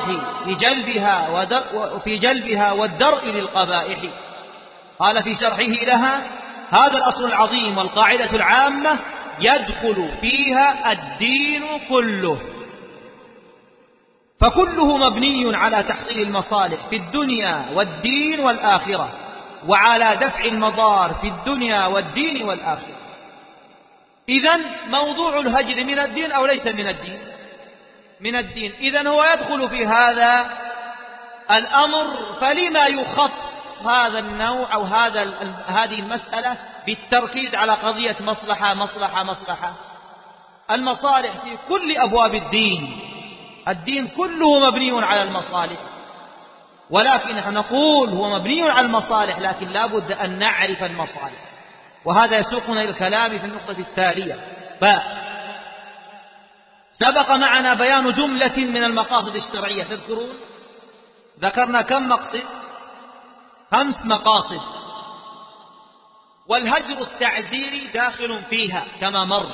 في جلبها والدرء للقبائح. قال في شرحه لها: هذا الأصل العظيم والقاعدة العامة يدخل فيها الدين كله، فكله مبني على تحصيل المصالح في الدنيا والدين والآخرة، وعلى دفع المضار في الدنيا والدين والآخرة. إذن موضوع الهجر من الدين أو ليس من الدين؟ من الدين. إذن هو يدخل في هذا الأمر. فلما يخص هذا النوع أو هذه المسألة بالتركيز على قضية مصلحة مصلحة مصلحة؟ المصالح في كل أبواب الدين كله مبني على المصالح، ولكن نحن نقول هو مبني على المصالح، لكن لا بد أن نعرف المصالح. وهذا يسوقنا إلى الكلام في النقطة التالية. سبق معنا بيان جملة من المقاصد الشرعية، تذكرون؟ ذكرنا كم مقصد؟ 5 مقاصد، والهجر التعزيري داخل فيها كما مر.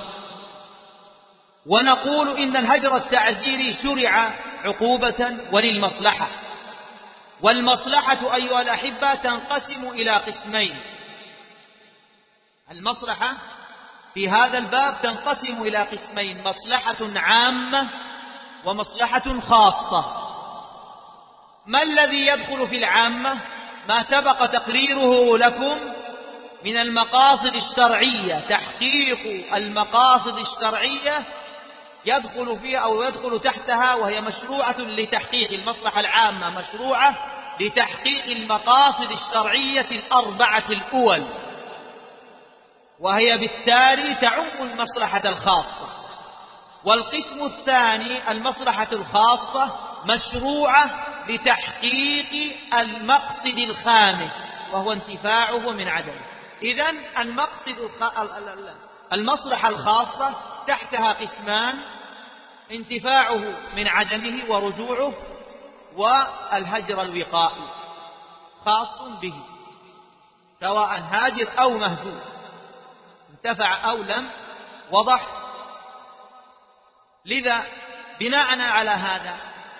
ونقول إن الهجر التعزيري شرع عقوبة وللمصلحة. والمصلحة أيها الأحبة تنقسم إلى قسمين: المصلحة في هذا الباب تنقسم إلى قسمين: مصلحة عامة ومصلحة خاصة. ما الذي يدخل في العامة؟ ما سبق تقريره لكم من المقاصد الشرعية. تحقيق المقاصد الشرعية يدخل فيها أو يدخل تحتها، وهي مشروعة لتحقيق المصلحة العامة، مشروعة لتحقيق المقاصد الشرعية الأربعة الأول، وهي بالتالي تعم المصلحة الخاصة. والقسم الثاني المصلحة الخاصة مشروعة لتحقيق المقصد الخامس، وهو انتفاعه من عدمه. إذن المصلحة الخاصة تحتها قسمان: انتفاعه من عدمه ورجوعه، والهجر الوقائي خاص به، سواء هاجر أو مهجور، انتفع أو لم. وضح؟ لذا بناء على هذا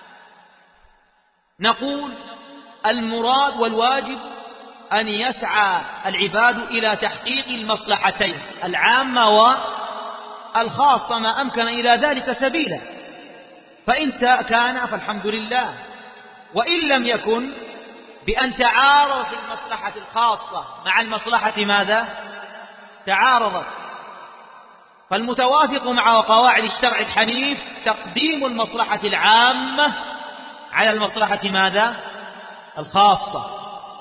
نقول المراد والواجب أن يسعى العباد إلى تحقيق المصلحتين العامة والخاصة ما أمكن إلى ذلك سبيلا، فإن كان فالحمد لله، وإن لم يكن بأن تعارضت المصلحة الخاصة مع المصلحة ماذا؟ تعارضت. فالمتوافق مع قواعد الشرع الحنيف تقديم المصلحة العامة على المصلحة ماذا؟ الخاصة.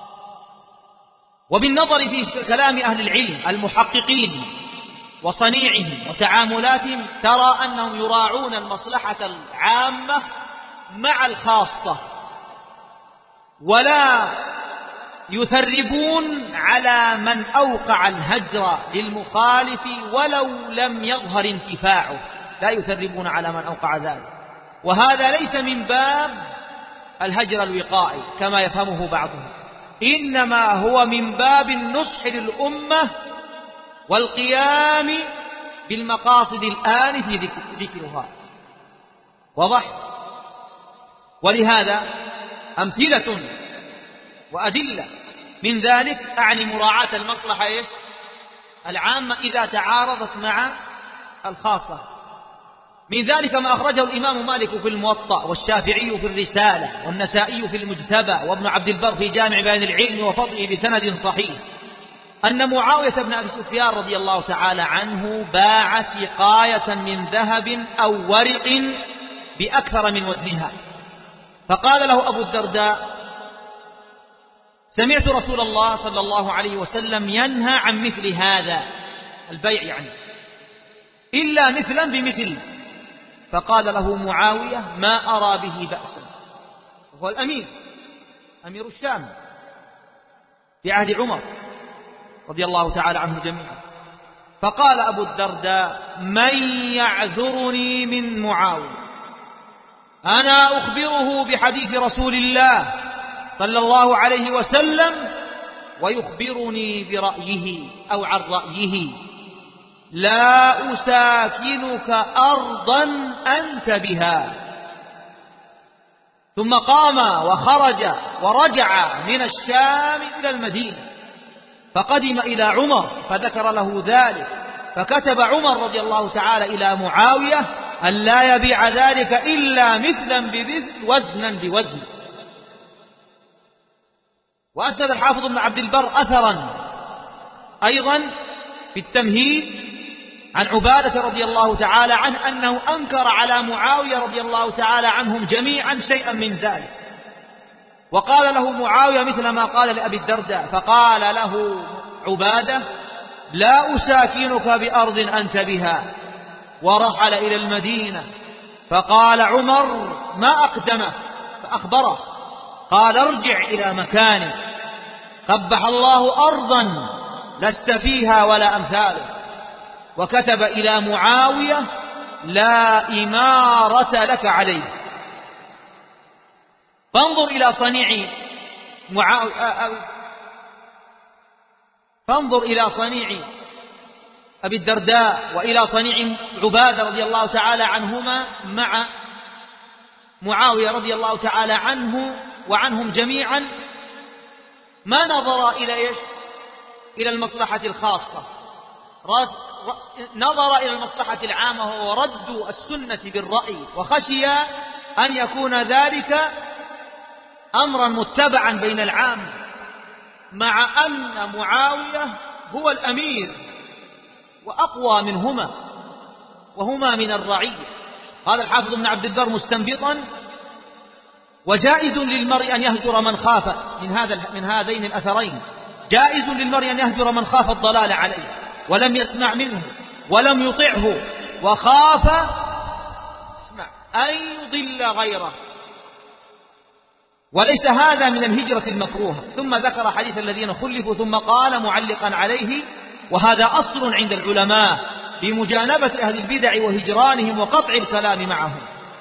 وبالنظر في كلام أهل العلم المحققين وصنيعهم وتعاملاتهم ترى أنهم يراعون المصلحة العامة مع الخاصة، ولا يثربون على من أوقع الهجر للمخالف ولو لم يظهر انتفاعه، لا يثربون على من أوقع ذلك. وهذا ليس من باب الهجر الوقائي كما يفهمه بعضهم، إنما هو من باب النصح للأمة والقيام بالمقاصد الآن في ذكرها. وضح؟ ولهذا أمثلة وأدلة من ذلك أعني مراعاة المصلحة العامة إذا تعارضت مع الخاصة. من ذلك ما أخرجه الإمام مالك في الموطأ، والشافعي في الرسالة، والنسائي في المجتبى، وابن عبد البر في جامع بيان العلم وفضله بسند صحيح، أن معاوية بن أبي سفيان رضي الله تعالى عنه باع سقاية من ذهب أو ورق بأكثر من وزنها، فقال له أبو الدرداء: سمعت رسول الله صلى الله عليه وسلم ينهى عن مثل هذا البيع، يعني إلا مثلا بمثل. فقال له معاوية: ما أرى به بأسا. وهو الأمير، أمير الشام في عهد عمر رضي الله تعالى عنه جميعا. فقال أبو الدرداء: من يعذرني من معاوية؟ أنا أخبره بحديث رسول الله صلى الله عليه وسلم ويخبرني برأيه أو عن رأيه، لا أساكنك أرضا أنت بها. ثم قام وخرج ورجع من الشام إلى المدينة، فقدم إلى عمر فذكر له ذلك، فكتب عمر رضي الله تعالى إلى معاوية أن لا يبيع ذلك إلا مثلا بمثل وزنا بوزن. وأسند الحافظ ابن عبد البر أثرا أيضا في التمهيد عن عبادة رضي الله تعالى عنه أنه أنكر على معاوية رضي الله تعالى عنهم جميعا شيئا من ذلك، وقال له معاوية مثل ما قال لأبي الدرداء، فقال له عبادة: لا أساكنك بأرض أنت بها. ورحل إلى المدينة، فقال عمر: ما أقدمه؟ فأخبره، قال: ارجع إلى مكانك، قبح الله أرضا لست فيها ولا أمثاله. وكتب إلى معاوية: لا إمارة لك عليه. فانظر إلى صنيع أبي الدرداء وإلى صنيع عبادة رضي الله تعالى عنهما مع معاوية رضي الله تعالى عنه وعنهم جميعا، ما نظر إلى المصلحة الخاصة، نظر إلى المصلحة العامة وهو رد السنة بالرأي، وخشي أن يكون ذلك أمرا متبعا بين العام، مع أن معاوية هو الأمير وأقوى منهما وهما من الرعية. قال الحافظ ابن عبد البر مستنبطا: وجائز للمرء أن يهجر من خاف من هذين الأثرين، جائز للمرء أن يهجر من خاف الضلال عليه ولم يسمع منه ولم يطعه وخاف أن يضل غيره، وليس هذا من الهجرة المكروهة. ثم ذكر حديث الذين خلفوا، ثم قال معلقا عليه: وهذا أصل عند العلماء بمجانبة أهل البدع وهجرانهم وقطع الكلام معهم.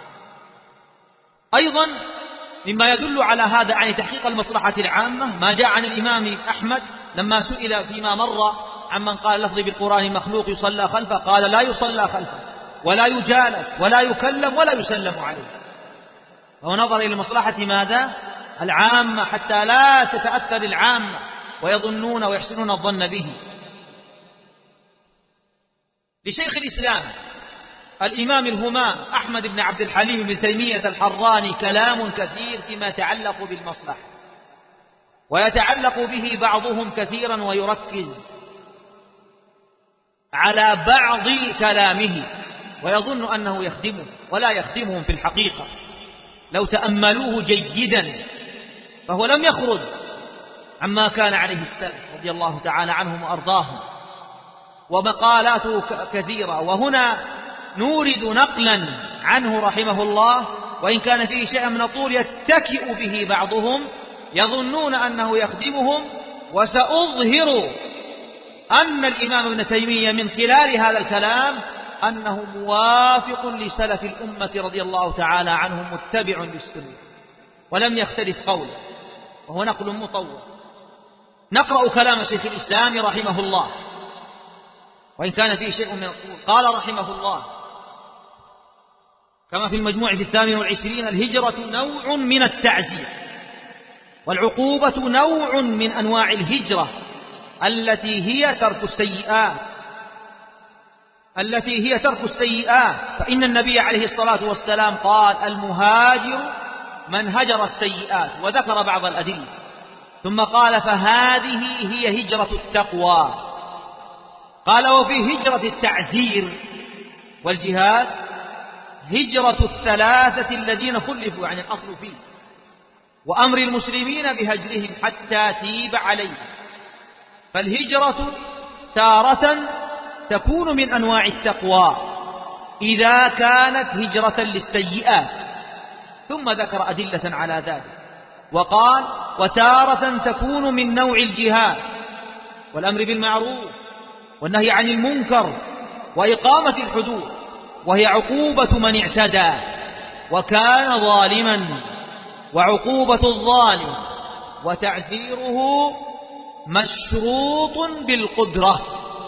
أيضا مما يدل على هذا عن تحقيق المصلحة العامة ما جاء عن الإمام أحمد لما سئل فيما مر عمن قال لفظ بالقرآن مخلوق يصلى خلفه، قال: لا يصلى خلفه ولا يجالس ولا يكلم ولا يسلم عليه. فهو نظر إلى المصلحة ماذا؟ العامة، حتى لا تتأثر العامة ويظنون ويحسنون الظن به. لشيخ الإسلام الإمام الهمام أحمد بن عبد الحليم بن تيمية الحراني كلام كثير فيما يتعلق بالمصلحة، ويتعلق به بعضهم كثيرا ويركز على بعض كلامه ويظن أنه يخدمه، ولا يخدمهم في الحقيقة. لو تأملوه جيدا فهو لم يخرج عما كان عليه السلف رضي الله تعالى عنهم وأرضاهم، ومقالاته كثيرة. وهنا نورد نقلا عنه رحمه الله، وإن كان فيه شيء من الطول يتكئ به بعضهم يظنون أنه يخدمهم. وسأظهر أن الإمام ابن تيمية من خلال هذا الكلام أنه موافق لسلف الأمة رضي الله تعالى عنهم، متبع للسنة ولم يختلف قوله، وهو نقل مطول. نقرأ كلام شيخ الإسلام رحمه الله، وإن كان فيه شيء من الطول. قال رحمه الله كما في المجموع في 28: الهجرة نوع من التعزير، والعقوبة نوع من أنواع الهجرة التي هي ترك السيئات، فإن النبي عليه الصلاة والسلام قال: المهاجر من هجر السيئات، وذكر بعض الأدلة. ثم قال: فهذه هي هجرة التقوى. قال: وفي هجرة التعزير والجهاد هجرة الثلاثة الذين خلفوا عن الأصل فيه، وأمر المسلمين بهجرهم حتى تيب عليهم. فالهجرة تارة تكون من أنواع التقوى إذا كانت هجرة للسيئات، ثم ذكر أدلة على ذلك، وقال: وتارة تكون من نوع الجهاد والأمر بالمعروف والنهي عن المنكر وإقامة الحدود، وهي عقوبة من اعتدى وكان ظالما، وعقوبة الظالم وتعزيره مشروط بالقدرة.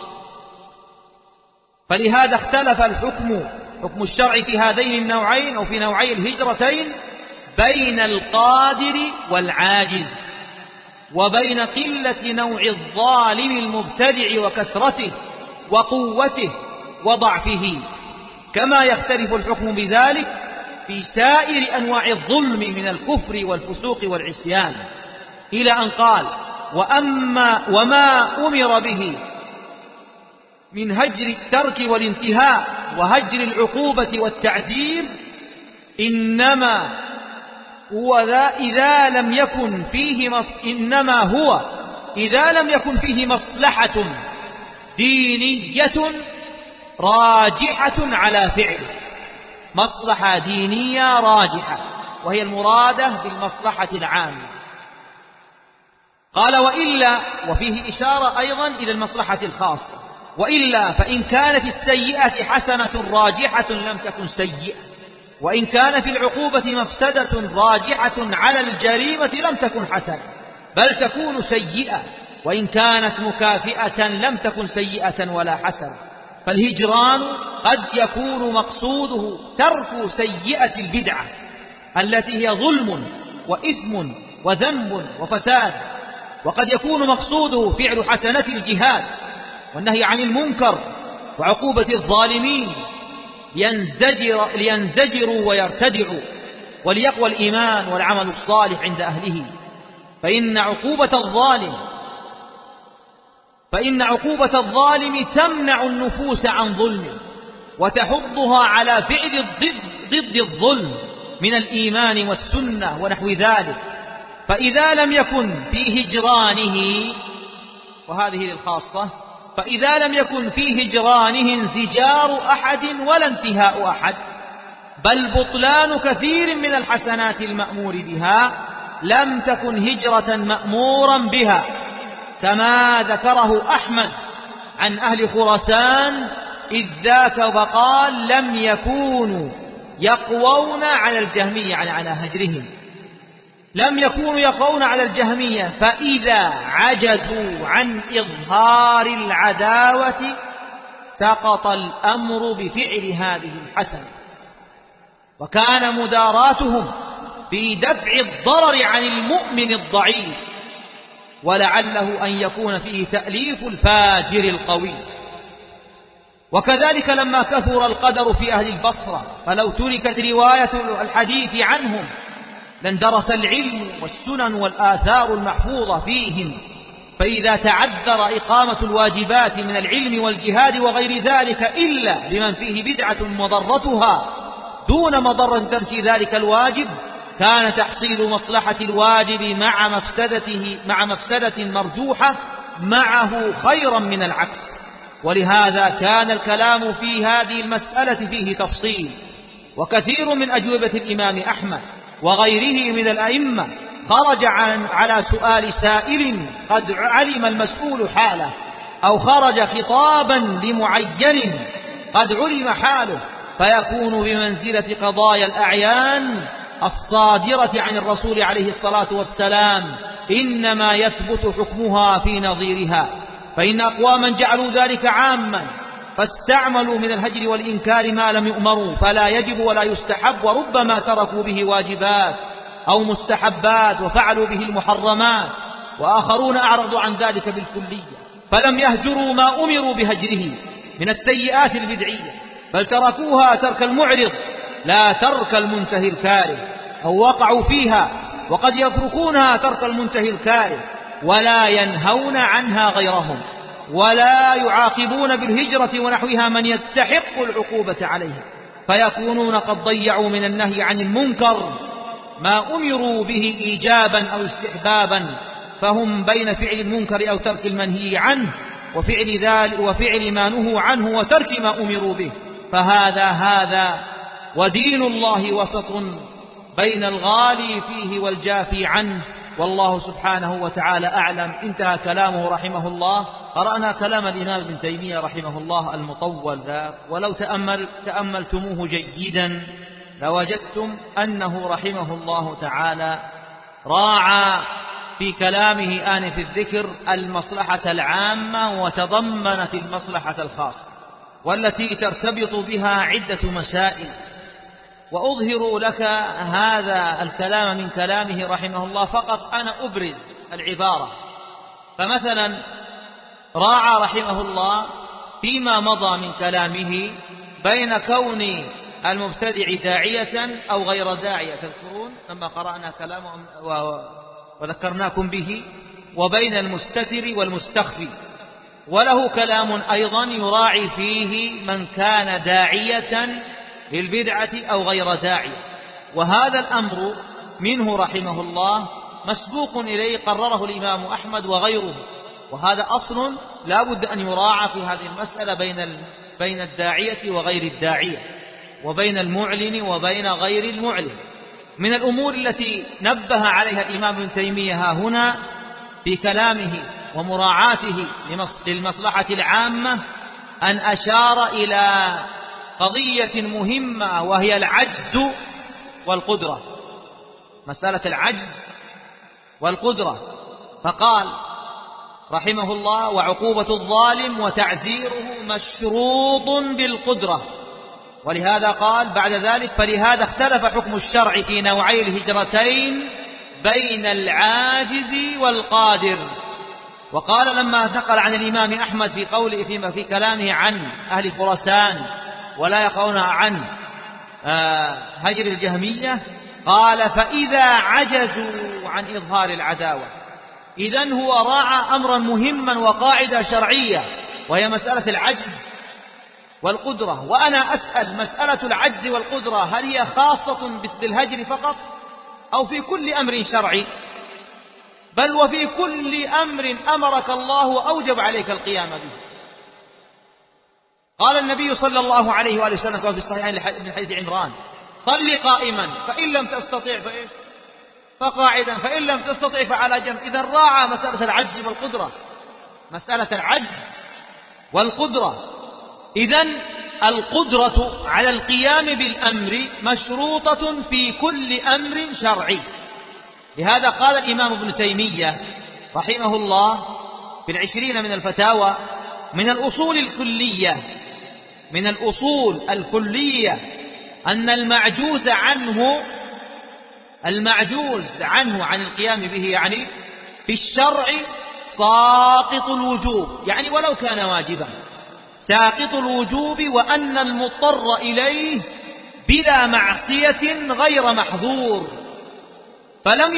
فلهذا اختلف حكم الشرع في هذين النوعين أو في نوعي الهجرتين بين القادر والعاجز، وبين قلة نوع الظالم المبتدع وكثرته وقوته وضعفه، كما يختلف الحكم بذلك في سائر أنواع الظلم من الكفر والفسوق والعصيان، إلى أن قال: وما أمر به من هجر الترك والانتهاء وهجر العقوبة والتعزير إنما هو إذا لم يكن فيه مصلحة دينية راجحة على فعله، مصلحة دينية راجحة، وهي المرادة بالمصلحة العامة. قال: وإلا، وفيه إشارة أيضا إلى المصلحة الخاصة، وإلا فإن كان في السيئة حسنة راجحة لم تكن سيئة، وإن كان في العقوبة مفسدة راجحة على الجريمة لم تكن حسنة بل تكون سيئة، وإن كانت مكافئة لم تكن سيئة ولا حسنة. فالهجران قد يكون مقصوده ترك سيئة البدعة التي هي ظلم وإثم وذنب وفساد، وقد يكون مقصوده فعل حسنة الجهاد والنهي عن المنكر وعقوبة الظالمين لينزجروا ويرتدعوا وليقوى الإيمان والعمل الصالح عند أهله. فإن عقوبة الظالم تمنع النفوس عن ظلمه وتحضها على فعل ضد الظلم من الإيمان والسنة ونحو ذلك. فإذا لم يكن في هجرانه، وهذه للخاصة، فإذا لم يكن في هجرانه انزجار أحد ولا انتهاء أحد، بل بطلان كثير من الحسنات المأمور بها، لم تكن هجرة مأمورا بها، كما ذكره أحمد عن أهل خراسان إذ ذاك وقال: لم يكونوا يقوون على الجهمية، يعني على هجرهم، لم يكونوا يقوون على الجهمية، فإذا عجزوا عن إظهار العداوة سقط الأمر بفعل هذه الحسنة. وكان مداراتهم في دفع الضرر عن المؤمن الضعيف، ولعله أن يكون فيه تأليف الفاجر القوي. وكذلك لما كثر القدر في أهل البصرة، فلو تركت رواية الحديث عنهم لاندرس العلم والسنن والآثار المحفوظة فيهم. فإذا تعذر إقامة الواجبات من العلم والجهاد وغير ذلك إلا بمن فيه بدعة مضرتها دون مضرة ترك ذلك الواجب، كان تحصيل مصلحة الواجب مع مفسدة مرجوحة معه خيرا من العكس. ولهذا كان الكلام في هذه المسألة فيه تفصيل. وكثير من أجوبة الإمام أحمد وغيره من الأئمة خرج على سؤال سائل قد علم المسؤول حاله، أو خرج خطابا لمعين قد علم حاله، فيكون بمنزلة قضايا الأعيان الصادرة عن الرسول عليه الصلاة والسلام، إنما يثبت حكمها في نظيرها. فإن أقواما جعلوا ذلك عاما فاستعملوا من الهجر والإنكار ما لم يؤمروا، فلا يجب ولا يستحب، وربما تركوا به واجبات أو مستحبات وفعلوا به المحرمات. وآخرون أعرضوا عن ذلك بالكلية، فلم يهجروا ما أمروا بهجره من السيئات البدعية، بل تركوها ترك المعرض لا ترك المنتهي الكاره، أو وقعوا فيها وقد يتركونها ترك المنتهي الكاره، ولا ينهون عنها غيرهم، ولا يعاقبون بالهجرة ونحوها من يستحق العقوبة عليها، فيكونون قد ضيعوا من النهي عن المنكر ما أمروا به إيجابا أو استحبابا، فهم بين فعل المنكر أو ترك المنهي عنه وفعل ما نهوا عنه وترك ما أمروا به. فهذا ودين الله وسط بين الغالي فيه والجافي عنه، والله سبحانه وتعالى أعلم. انتهى كلامه رحمه الله. قرأنا كلام الإمام ابن تيمية رحمه الله المطول ذا، ولو تأملتموه جيدا لوجدتم أنه رحمه الله تعالى راعى في كلامه آنف الذكر المصلحة العامة، وتضمنت المصلحة الخاصة، والتي ترتبط بها عدة مسائل. وأظهر لك هذا الكلام من كلامه رحمه الله، فقط أنا أبرز العبارة. فمثلا راعى رحمه الله فيما مضى من كلامه بين كون المبتدع داعية أو غير داعية، تذكرون لما قرأنا كلامه وذكرناكم به، وبين المستتر والمستخفي. وله كلام أيضا يراعي فيه من كان داعية للبدعة أو غير داعية، وهذا الأمر منه رحمه الله مسبوق إليه، قرره الإمام أحمد وغيره. وهذا أصل لا بد أن يراعى في هذه المسألة بين الداعية وغير الداعية، وبين المعلن وبين غير المعلن. من الأمور التي نبه عليها الإمام ابن تيمية هنا في كلامه ومراعاته للمصلحة العامة أن أشار إلى قضية مهمة، وهي العجز والقدرة، مسألة العجز والقدرة. فقال رحمه الله: وعقوبة الظالم وتعزيره مشروط بالقدرة. ولهذا قال بعد ذلك: فلهذا اختلف حكم الشرع في نوعي الهجرتين بين العاجز والقادر. وقال لما نقل عن الإمام أحمد في قوله في كلامه عن أهل خراسان ولا يقعون عن هجر الجهمية، قال فإذا عجزوا عن إظهار العداوة. إذن هو راعى أمرا مهما وقاعدة شرعية، وهي مسألة العجز والقدرة. وأنا أسأل، مسألة العجز والقدرة هل هي خاصة بالهجر فقط أو في كل أمر شرعي؟ بل وفي كل أمر أمرك الله وأوجب عليك القيام به. قال النبي صلى الله عليه وآله وسلم كما في الصحيحين من حديث عمران: صل قائما فإن لم تستطع فإيش؟ فقاعدا فإن لم تستطع فعلى جنب. إذا راعى مسألة العجز والقدرة، مسألة العجز والقدرة. إذن القدرة على القيام بالأمر مشروطة في كل أمر شرعي. لهذا قال الإمام ابن تيمية رحمه الله في 20 من الفتاوى: من الأصول الكلية أن المعجوز عنه عن القيام به يعني في الشرع ساقط الوجوب، يعني ولو كان واجبا ساقط الوجوب، وأن المضطر إليه بلا معصية غير محظور، فلم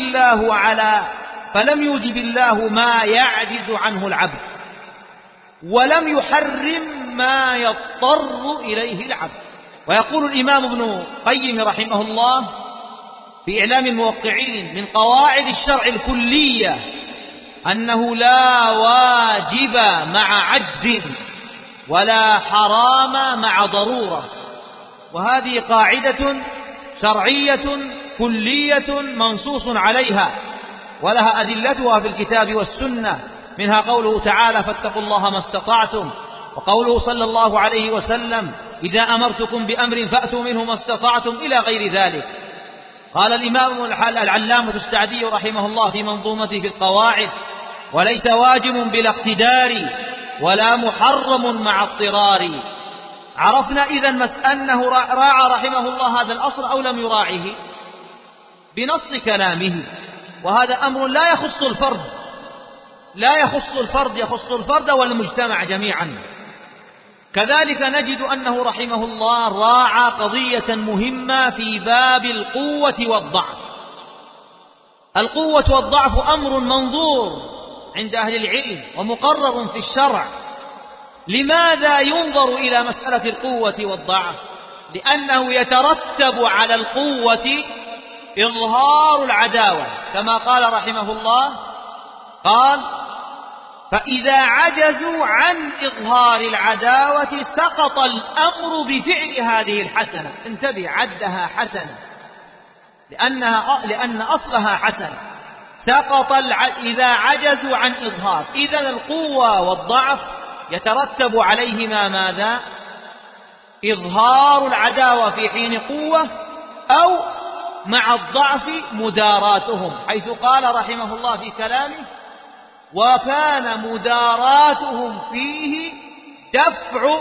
يوجب الله ما يعجز عنه العبد، ولم يحرم ما يضطر إليه العبد. ويقول الإمام ابن القيم رحمه الله في إعلام الموقعين: من قواعد الشرع الكلية أنه لا واجب مع عجز ولا حرام مع ضرورة. وهذه قاعدة شرعية كلية منصوص عليها، ولها أدلتها في الكتاب والسنة، منها قوله تعالى: فاتقوا الله ما استطعتم، وقوله صلى الله عليه وسلم: إذا أمرتكم بأمر فأتوا منه ما استطعتم، إلى غير ذلك. قال الإمام العلامة السعدي رحمه الله في منظومته في القواعد: وليس واجب بلا اقتدار ولا محرم مع اضطرار. عرفنا إذن أنه راعى رحمه الله هذا الأصل أو لم يراعه بنص كلامه. وهذا أمر لا يخص الفرد، يخص الفرد والمجتمع جميعا. كذلك نجد أنه رحمه الله راعى قضية مهمة في باب القوة والضعف. القوة والضعف أمر منظور عند أهل العلم ومقرر في الشرع. لماذا ينظر إلى مسألة القوة والضعف؟ لأنه يترتب على القوة إظهار العداوة، كما قال رحمه الله: قال: فإذا عجزوا عن إظهار العداوة سقط الأمر بفعل هذه الحسنة. انتبه، عدها حسنة لأن أصلها حسنة. إذا عجزوا عن إظهار، إذن القوة والضعف يترتب عليهما ماذا؟ إظهار العداوة في حين قوة، أو مع الضعف مداراتهم، حيث قال رحمه الله في كلامه: وكان مداراتهم فيه دفع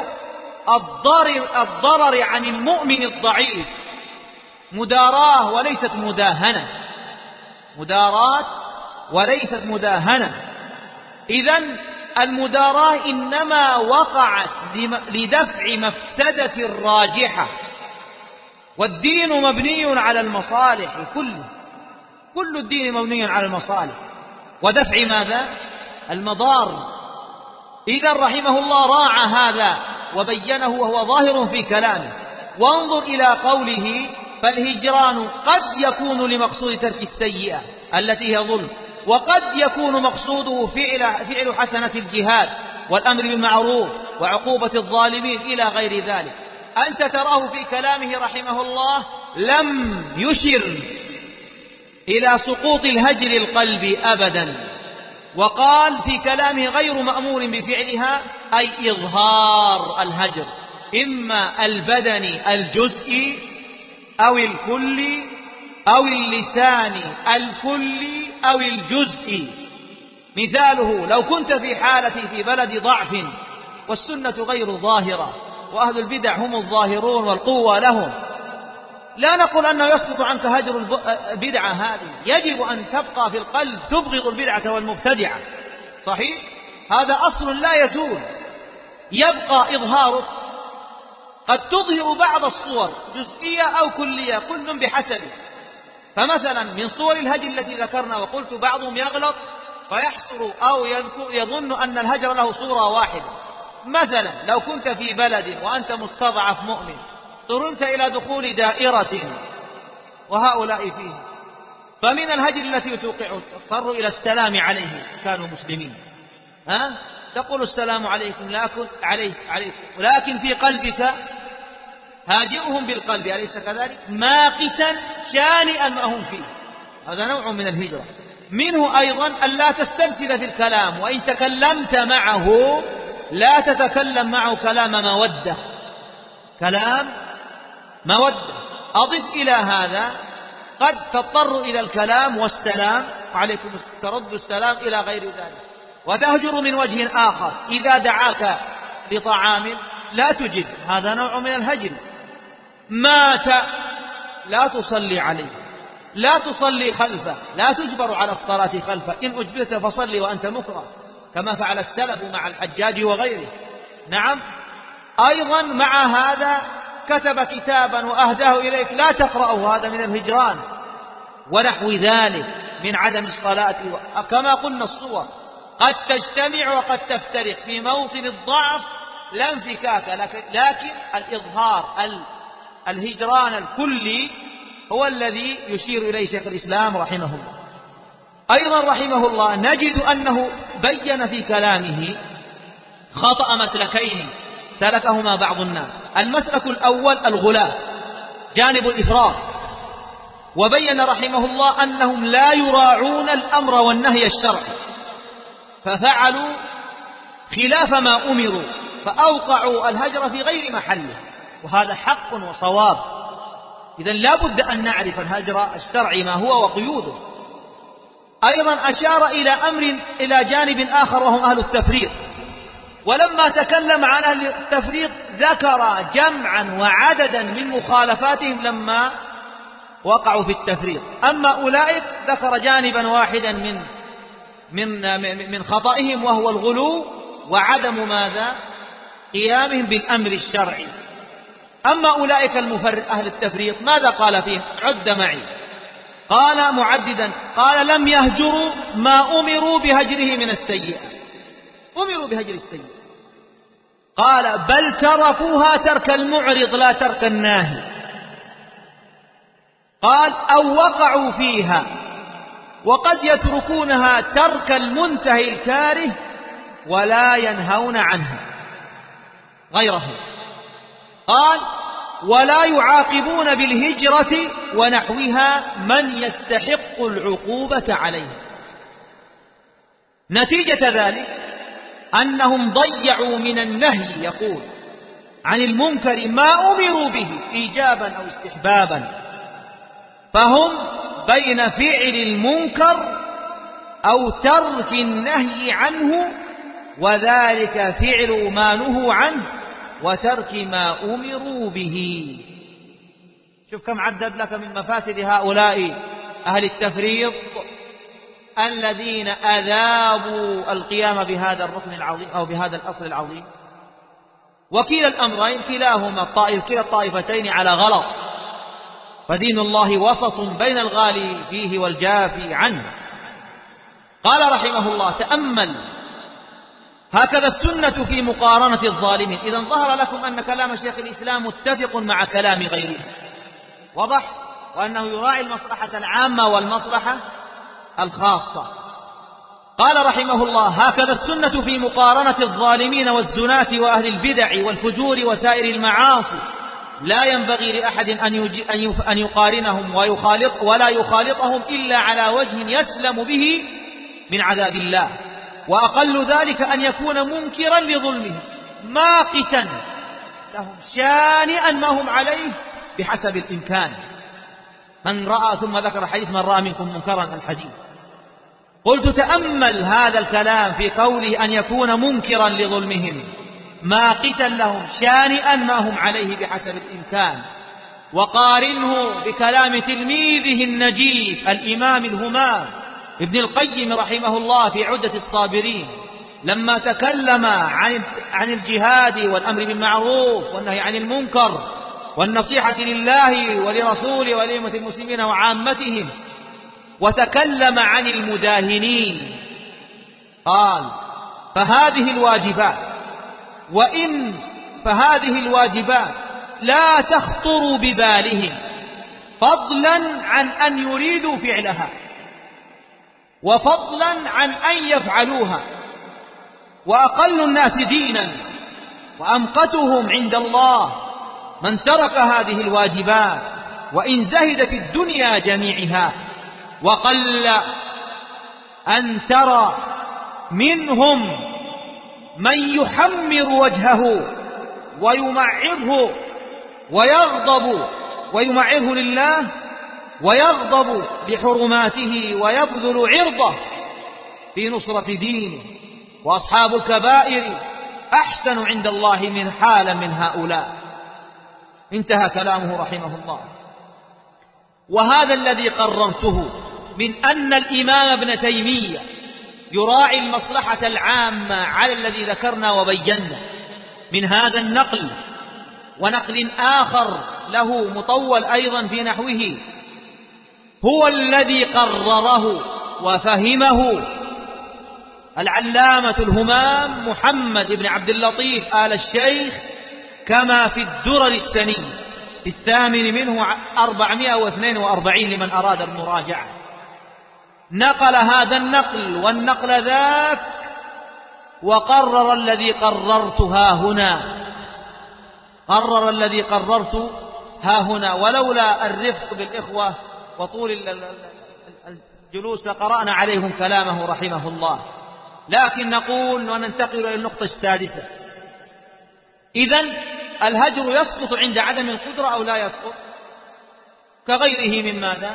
الضرر عن المؤمن الضعيف. مداراة وليست مداهنة، مداراة وليست مداهنة. إذن المداراة إنما وقعت لدفع مفسدة راجحة، والدين مبني على المصالح كل الدين مبني على المصالح ودفع ماذا؟ المضار. إذن رحمه الله راعى هذا وبينه وهو ظاهر في كلامه. وانظر إلى قوله: فالهجران قد يكون لمقصود ترك السيئة التي هي ظلم، وقد يكون مقصوده فعل حسنة الجهاد والأمر بالمعروف وعقوبة الظالمين إلى غير ذلك. أنت تراه في كلامه رحمه الله لم يشر إلى سقوط الهجر القلبي أبدا، وقال في كلامه: غير مأمور بفعلها، أي إظهار الهجر، إما البدني الجزئي أو الكلي أو اللساني الكلي أو الجزئي. مثاله: لو كنت في حالة في بلد ضعف والسنة غير ظاهرة وأهل البدع هم الظاهرون والقوة لهم، لا نقول أنه يسقط عنك هجر البدعة هذه، يجب أن تبقى في القلب تبغض البدعة والمبتدعة، صحيح؟ هذا أصل لا يزول، يبقى إظهاره. قد تظهر بعض الصور جزئية أو كلية، كل بحسبه. فمثلا من صور الهجر التي ذكرنا، وقلت بعضهم يغلط فيحصر أو يظن أن الهجر له صورة واحدة. مثلا لو كنت في بلد وأنت مستضعف مؤمن، اضطررت إلى دخول دائرة وهؤلاء فيه، فمن الهجر التي توقع تضطر إلى السلام عليه، كانوا مسلمين، تقول السلام عليكم، ولكن في قلبك هاجرهم بالقلب، أليس كذلك؟ ماقتا شانئا ما هم فيه، هذا نوع من الهجرة. منه أيضا ألا تسترسل في الكلام، وإن تكلمت معه لا تتكلم معه كلام مودة، كلام مودة. أضف إلى هذا قد تضطر إلى الكلام والسلام عليكم، ترد السلام إلى غير ذلك، وتهجر من وجه آخر. إذا دعاك لطعام لا تجب، هذا نوع من الهجر. مات لا تصلي عليه، لا تصلي خلفه، لا تجبر على الصلاة خلفه، إن أجبرت فصلي وأنت مكره، كما فعل السلف مع الحجاج وغيره. نعم. أيضا مع هذا كتب كتابا وأهداه إليك لا تقرأه، هذا من الهجران. ونحو ذلك من عدم الصلاة. كما قلنا الصور قد تجتمع وقد تفترق، في موطن الضعف لا انفكاك، لكن الإظهار الهجران الكلي هو الذي يشير إليه شيخ الإسلام رحمه الله. أيضا رحمه الله نجد أنه بين في كلامه خطأ مسلكين سلكهما بعض الناس. المسلك الأول الغلاة، جانب الإفراط، وبين رحمه الله أنهم لا يراعون الأمر والنهي الشرعي، ففعلوا خلاف ما أمروا، فأوقعوا الهجر في غير محله، وهذا حق وصواب. إذن لا بد أن نعرف الهجر الشرعي ما هو وقيوده. أيضا أشار إلى جانب آخر وهم أهل التفريط، ولما تكلم عن أهل التفريط ذكر جمعا وعددا من مخالفاتهم لما وقعوا في التفريط. أما أولئك ذكر جانبا واحدا من خطئهم، وهو الغلو وعدم ماذا؟ قيامهم بالأمر الشرعي. أما أولئك أهل التفريط ماذا قال فيهم؟ عد معي. قال معددا، قال لم يهجروا ما أمروا بهجره من السيئة، أمروا بهجر السيئة، قال بل تركوها ترك المعرض لا ترك الناهي. قال أو وقعوا فيها، وقد يتركونها ترك المنتهي الكاره ولا ينهون عنها غيرهم. قال ولا يعاقبون بالهجرة ونحوها من يستحق العقوبة عليه. نتيجة ذلك أنهم ضيعوا من النهي، يقول، عن المنكر ما أمروا به إيجابا أو استحبابا، فهم بين فعل المنكر أو ترك النهي عنه، وذلك فعل ما نهوا عنه وترك ما أمروا به. شوف كم عدد لك من مفاسد هؤلاء أهل التفريط الذين أذابوا القيام بهذا الركن العظيم أو بهذا الأصل العظيم. وكلا الأمرين كلا الطائفتين على غلط، فدين الله وسط بين الغالي فيه والجافي عنه. قال رحمه الله تأمل هكذا السنة في مقارنة الظالمين. إذن ظهر لكم أن كلام شيخ الإسلام متفق مع كلام غيره، وضح، وأنه يراعي المصلحة العامة والمصلحة الخاصة. قال رحمه الله هكذا السنة في مقارنة الظالمين والزناة وأهل البدع والفجور وسائر المعاصي، لا ينبغي لأحد أن يقارنهم ولا يخالطهم إلا على وجه يسلم به من عذاب الله، وأقل ذلك أن يكون منكرا لظلمهم ماقتا لهم شانئا ما هم عليه بحسب الإمكان. من رأى، ثم ذكر حديث من رأى منكم منكرا الحديث. قلت تأمل هذا الكلام في قوله أن يكون منكرا لظلمهم ماقتا لهم شانئا ما هم عليه بحسب الإمكان، وقارنه بكلام تلميذه النجيب الإمام الهمام ابن القيم رحمه الله في عدة الصابرين لما تكلم عن الجهاد والأمر بالمعروف والنهي عن المنكر والنصيحة لله ولرسوله ولأئمة المسلمين وعامتهم، وتكلم عن المداهنين، قال: فهذه الواجبات لا تخطر ببالهم، فضلا عن أن يريدوا فعلها، وفضلا عن أن يفعلوها. وأقل الناس دينا وأمقتهم عند الله من ترك هذه الواجبات وإن زهد في الدنيا جميعها. وقل أن ترى منهم من يحمر وجهه ويمعره لله ويغضب لحرماته ويبذل عرضه في نصرة دينه. وأصحاب الكبائر أحسن عند الله من حالا من هؤلاء. انتهى كلامه رحمه الله. وهذا الذي قررته من أن الإمام ابن تيمية يراعي المصلحة العامة على الذي ذكرنا وبينا من هذا النقل، ونقل آخر له مطول أيضا في نحوه، هو الذي قرره وفهمه العلامة الهمام محمد بن عبد اللطيف آل الشيخ، كما في الدرر السني في الثامن منه 442 لمن أراد المراجعة. نقل هذا النقل والنقل ذاك، وقرر الذي قررت ها هنا. ولولا الرفق بالإخوة وطول الجلوس لقرأنا عليهم كلامه رحمه الله. لكن نقول وننتقل إلى النقطة السادسة. إذن الهجر يسقط عند عدم القدرة أو لا يسقط؟ كغيره من ماذا؟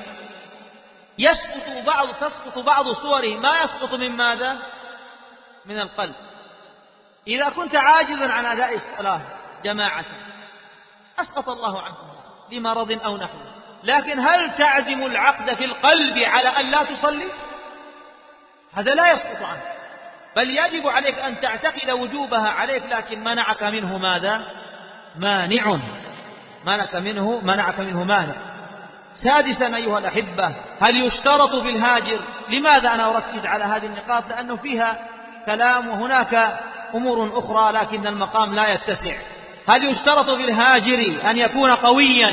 تسقط بعض صوره، ما يسقط من ماذا؟ من القلب. إذا كنت عاجزا عن أداء الصلاة جماعة أسقط الله عنك لمرض أو نحوه، لكن هل تعزم العقد في القلب على أن لا تصلي؟ هذا لا يسقط عنك، بل يجب عليك أن تعتقد وجوبها عليك، لكن منعك منه ماذا؟ منعك منه مانع. سادسا أيها الأحبة، هل يشترط في الهاجر؟ لماذا أنا أركز على هذه النقاط؟ لأنه فيها كلام وهناك أمور أخرى، لكن المقام لا يتسع. هل يشترط في الهاجر أن يكون قويا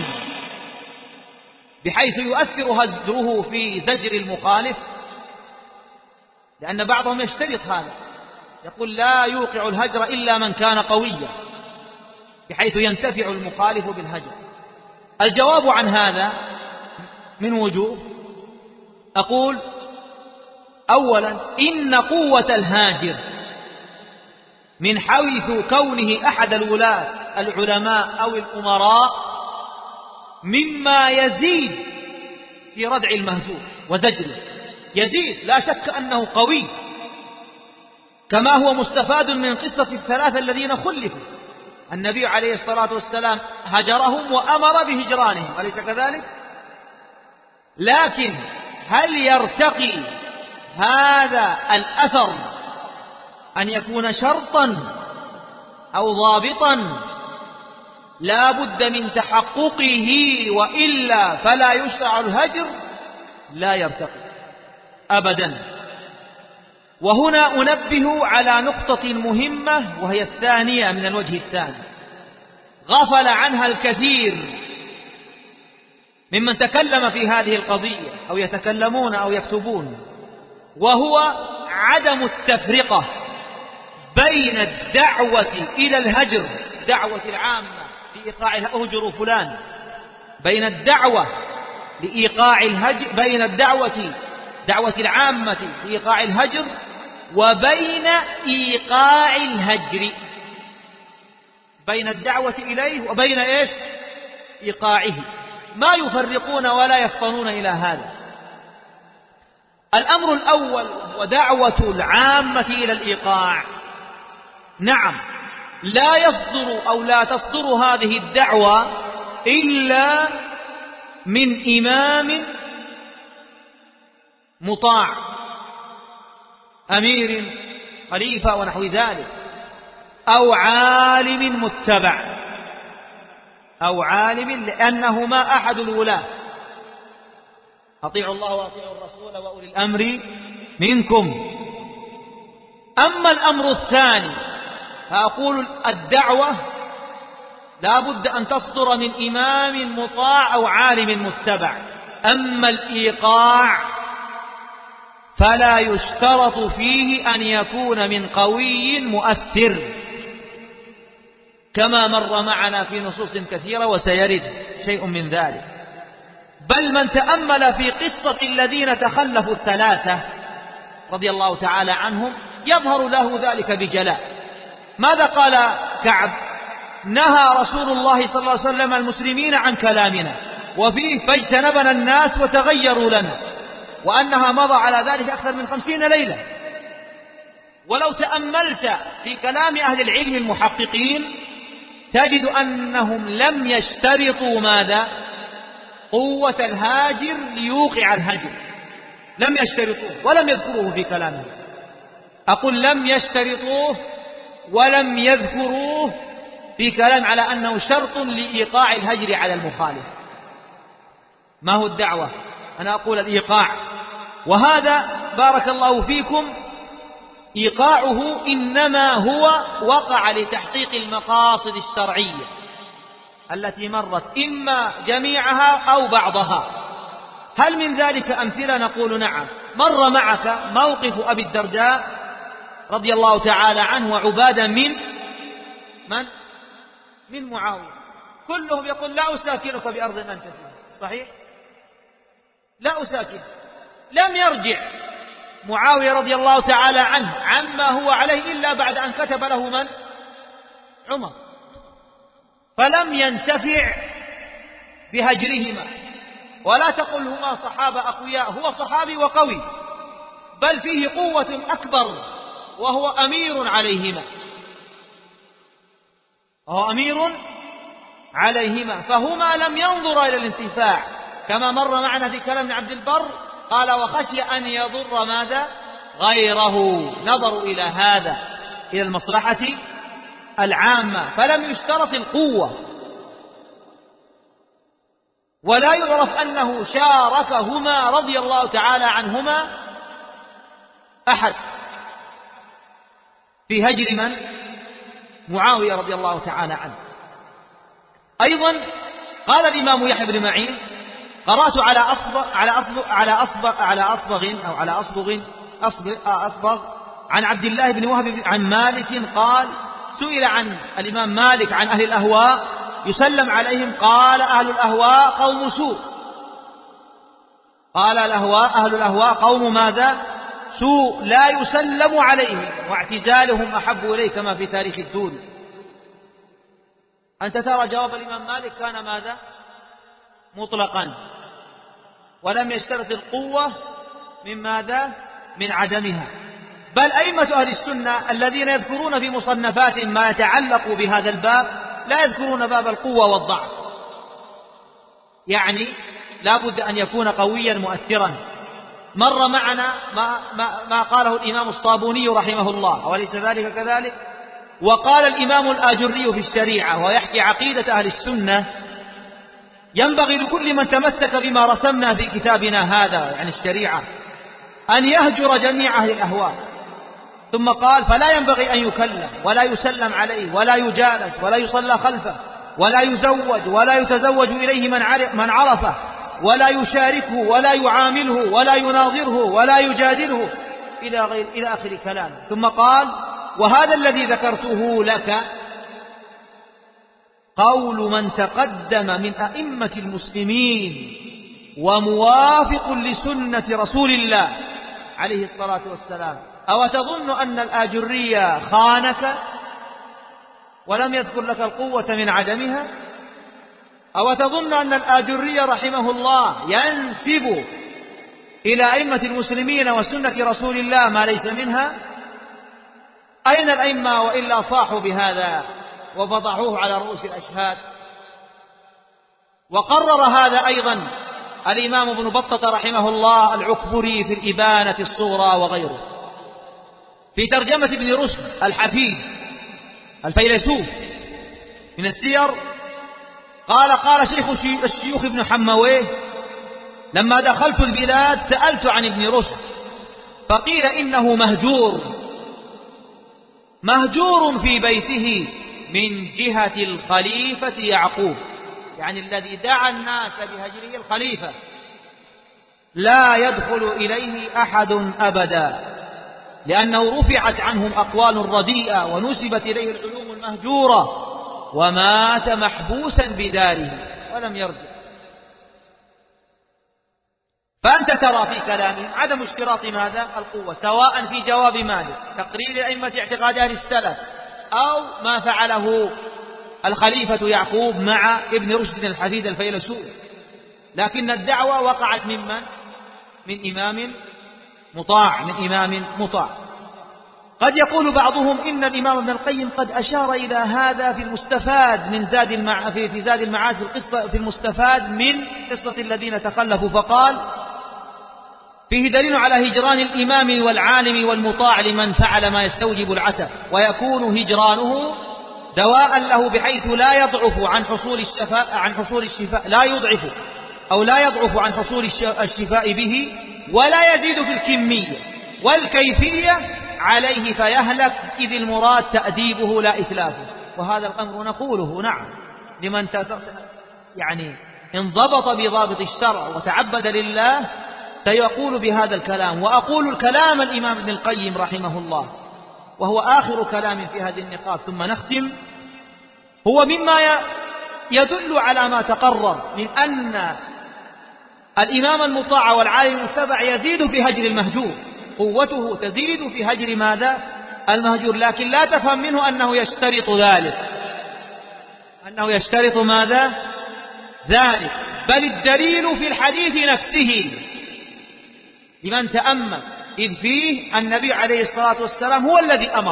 بحيث يؤثر هجره في زجر المخالف؟ لأن بعضهم يشترط هذا، يقول لا يوقع الهجر إلا من كان قويا بحيث ينتفع المخالف بالهجر. الجواب عن هذا من وجوه. أقول: أولا، إن قوة الهاجر من حيث كونه أحد الولاة العلماء أو الأمراء مما يزيد في ردع المهجور وزجره، يزيد، لا شك أنه قوي، كما هو مستفاد من قصة الثلاثة الذين خلفوا. النبي عليه الصلاة والسلام هجرهم وأمر بهجرانهم، أليس كذلك؟ لكن هل يرتقي هذا الأثر أن يكون شرطا أو ضابطا لا بد من تحققه، وإلا فلا يشرع الهجر؟ لا يرتقي أبدا. وهنا أنبه على نقطة مهمة، وهي الثانية من الوجه الثاني، غفل عنها الكثير ممن تكلم في هذه القضية أو يتكلمون أو يكتبون، وهو عدم التفرقة بين الدعوة إلى الهجر، دعوة العامة لإيقاع أهجر فلان، بين الدعوة لإيقاع الهجر، بين دعوة العامة لإيقاع الهجر، وبين إيقاع الهجر، بين الدعوة إليه وبين إيش؟ إيقاعه. ما يفرقون ولا يفطنون إلى هذا. الأمر الأول ودعوة العامة إلى الإيقاع، نعم، لا يصدر أو لا تصدر هذه الدعوة إلا من إمام مطاع أمير خليفة ونحو ذلك، أو عالم متبع، أو عالم، لأنهما أحد الولاة. أطيعوا الله وأطيعوا الرسول وأولي الأمر منكم. أما الأمر الثاني فأقول الدعوة لا بد أن تصدر من إمام مطاع أو عالم متبع. أما الإيقاع فلا يشترط فيه أن يكون من قوي مؤثر، كما مر معنا في نصوص كثيرة وسيرد شيء من ذلك. بل من تأمل في قصة الذين تخلفوا الثلاثة رضي الله تعالى عنهم يظهر له ذلك بجلاء. ماذا قال كعب؟ نهى رسول الله صلى الله عليه وسلم المسلمين عن كلامنا، وفيه فاجتنبنا الناس وتغيروا لنا، وأنها مضى على ذلك أكثر من 50 ليلة. ولو تأملت في كلام أهل العلم المحققين تجد أنهم لم يشترطوا ماذا؟ قوة الهاجر ليوقع الهجر، لم يشترطوه ولم يذكروه في كلامهم. أقول لم يشترطوه ولم يذكروه في كلام على أنه شرط لإيقاع الهجر على المخالف. ما هو الدعوة؟ أنا أقول الإيقاع، وهذا بارك الله فيكم إيقاعه إنما هو وقع لتحقيق المقاصد الشرعية التي مرت، إما جميعها أو بعضها. هل من ذلك أمثلة؟ نقول نعم. مر معك موقف أبي الدرداء رضي الله تعالى عنه وعبادة من معاوية، كلهم يقول لا أساكنك بأرض أنت فيها، صحيح؟ لا أساكن. لم يرجع معاوية رضي الله تعالى عنه عما هو عليه إلا بعد أن كتب له من؟ عمر. فلم ينتفع بهجرهما. ولا تقل هما صحابة أقوياء، هو صحابي وقوي، بل فيه قوة أكبر وهو أمير عليهما، وهو أمير عليهما، فهما لم ينظر إلى الانتفاع كما مر معنا في كلام عبد البر، قال وخشي أن يضر ماذا؟ غيره. نظروا إلى هذا، إلى المصلحة العامة، فلم يشترط القوة. ولا يعرف أنه شاركهما رضي الله تعالى عنهما أحد في هجر من؟ معاوية رضي الله تعالى عنه. أيضا قال الإمام يحيى بن معين قرأت أصبغ عن عبد الله بن وهب عن مالك قال سئل عن الإمام مالك عن أهل الأهواء يسلم عليهم، قال أهل الأهواء قوم سوء. قال أهل الأهواء قوم ماذا؟ سوء لا يسلم عليهم واعتزالهم أحب إليه، كما في تاريخ الدوري. أنت ترى جواب الإمام مالك كان ماذا؟ مطلقا، ولم يشترط القوة من ماذا؟ من عدمها. بل أئمة أهل السنة الذين يذكرون في مصنفاتهم ما يتعلق بهذا الباب لا يذكرون باب القوة والضعف، يعني لا بد أن يكون قويا مؤثرا. مر معنا ما قاله الإمام الصابوني رحمه الله، وليس ذلك كذلك؟ وقال الإمام الآجري في الشريعة ويحكي عقيدة أهل السنة: ينبغي لكل من تمسك بما رسمنا في كتابنا هذا، يعني الشريعة، أن يهجر جميع أهل الأهواء. ثم قال: فلا ينبغي أن يكلم ولا يسلم عليه ولا يجالس ولا يصلى خلفه ولا يزوج ولا يتزوج إليه من عرفه ولا يشاركه ولا يعامله ولا يناظره ولا يجادله إلى آخر كلامه. ثم قال: وهذا الذي ذكرته لك قول من تقدم من أئمة المسلمين وموافق لسنة رسول الله عليه الصلاة والسلام. أو تظن أن الآجري خانك ولم يذكر لك القوة من عدمها؟ أو تظن أن الآجري رحمه الله ينسب إلى أئمة المسلمين وسنة رسول الله ما ليس منها؟ أين الأئمة وإلا صاحوا بهذا وفضحوه على رؤوس الأشهاد؟ وقرر هذا أيضا الإمام ابن بطة رحمه الله العكبري في الإبانة الصغرى وغيره. في ترجمة ابن رشد الحفيد الفيلسوف من السير قال شيخ الشيوخ ابن حمويه: لما دخلت البلاد سألت عن ابن رشد فقيل إنه مهجور في بيته من جهة الخليفة يعقوب، يعني الذي دعا الناس بهجره الخليفة، لا يدخل إليه أحد أبدا، لأنه رفعت عنهم أقوال رديئة ونسبت إليه العلوم المهجورة، ومات محبوسا بداره ولم يرجع. فأنت ترى في كلامه عدم اشتراط ماذا؟ القوة، سواء في جواب مالك تقرير أئمة اعتقاد أهل السلف أو ما فعله الخليفة يعقوب مع ابن رشد الحفيد الفيلسوف، لكن الدعوة وقعت ممن؟ من إمام مطاع. قد يقول بعضهم إن الإمام ابن القيم قد أشار إلى هذا في المستفاد من في زاد المعاد في المستفاد من قصة الذين تخلفوا، فقال: فيه دليل على هجران الإمام والعالم والمطاع لمن فعل ما يستوجب العتب، ويكون هجرانه دواء له بحيث لا يضعف عن حصول الشفاء، لا يضعف أو لا يضعف عن حصول الشفاء به، ولا يزيد في الكمية والكيفية عليه فيهلك، إذ المراد تأديبه لا إتلافه. وهذا الأمر نقوله نعم لمن يعني انضبط بضابط الشرع وتعبد لله سيقول بهذا الكلام. وأقول الكلام الإمام ابن القيم رحمه الله، وهو آخر كلام في هذه النقاط ثم نختم، هو مما يدل على ما تقرر من أن الإمام المطاع والعالم المتبع يزيد في هجر المهجور، قوته تزيد في هجر ماذا؟ المهجور، لكن لا تفهم منه أنه يشترط ذلك، أنه يشترط ماذا؟ ذلك، بل الدليل في الحديث نفسه لمن تأمل، إذ فيه النبي عليه الصلاة والسلام هو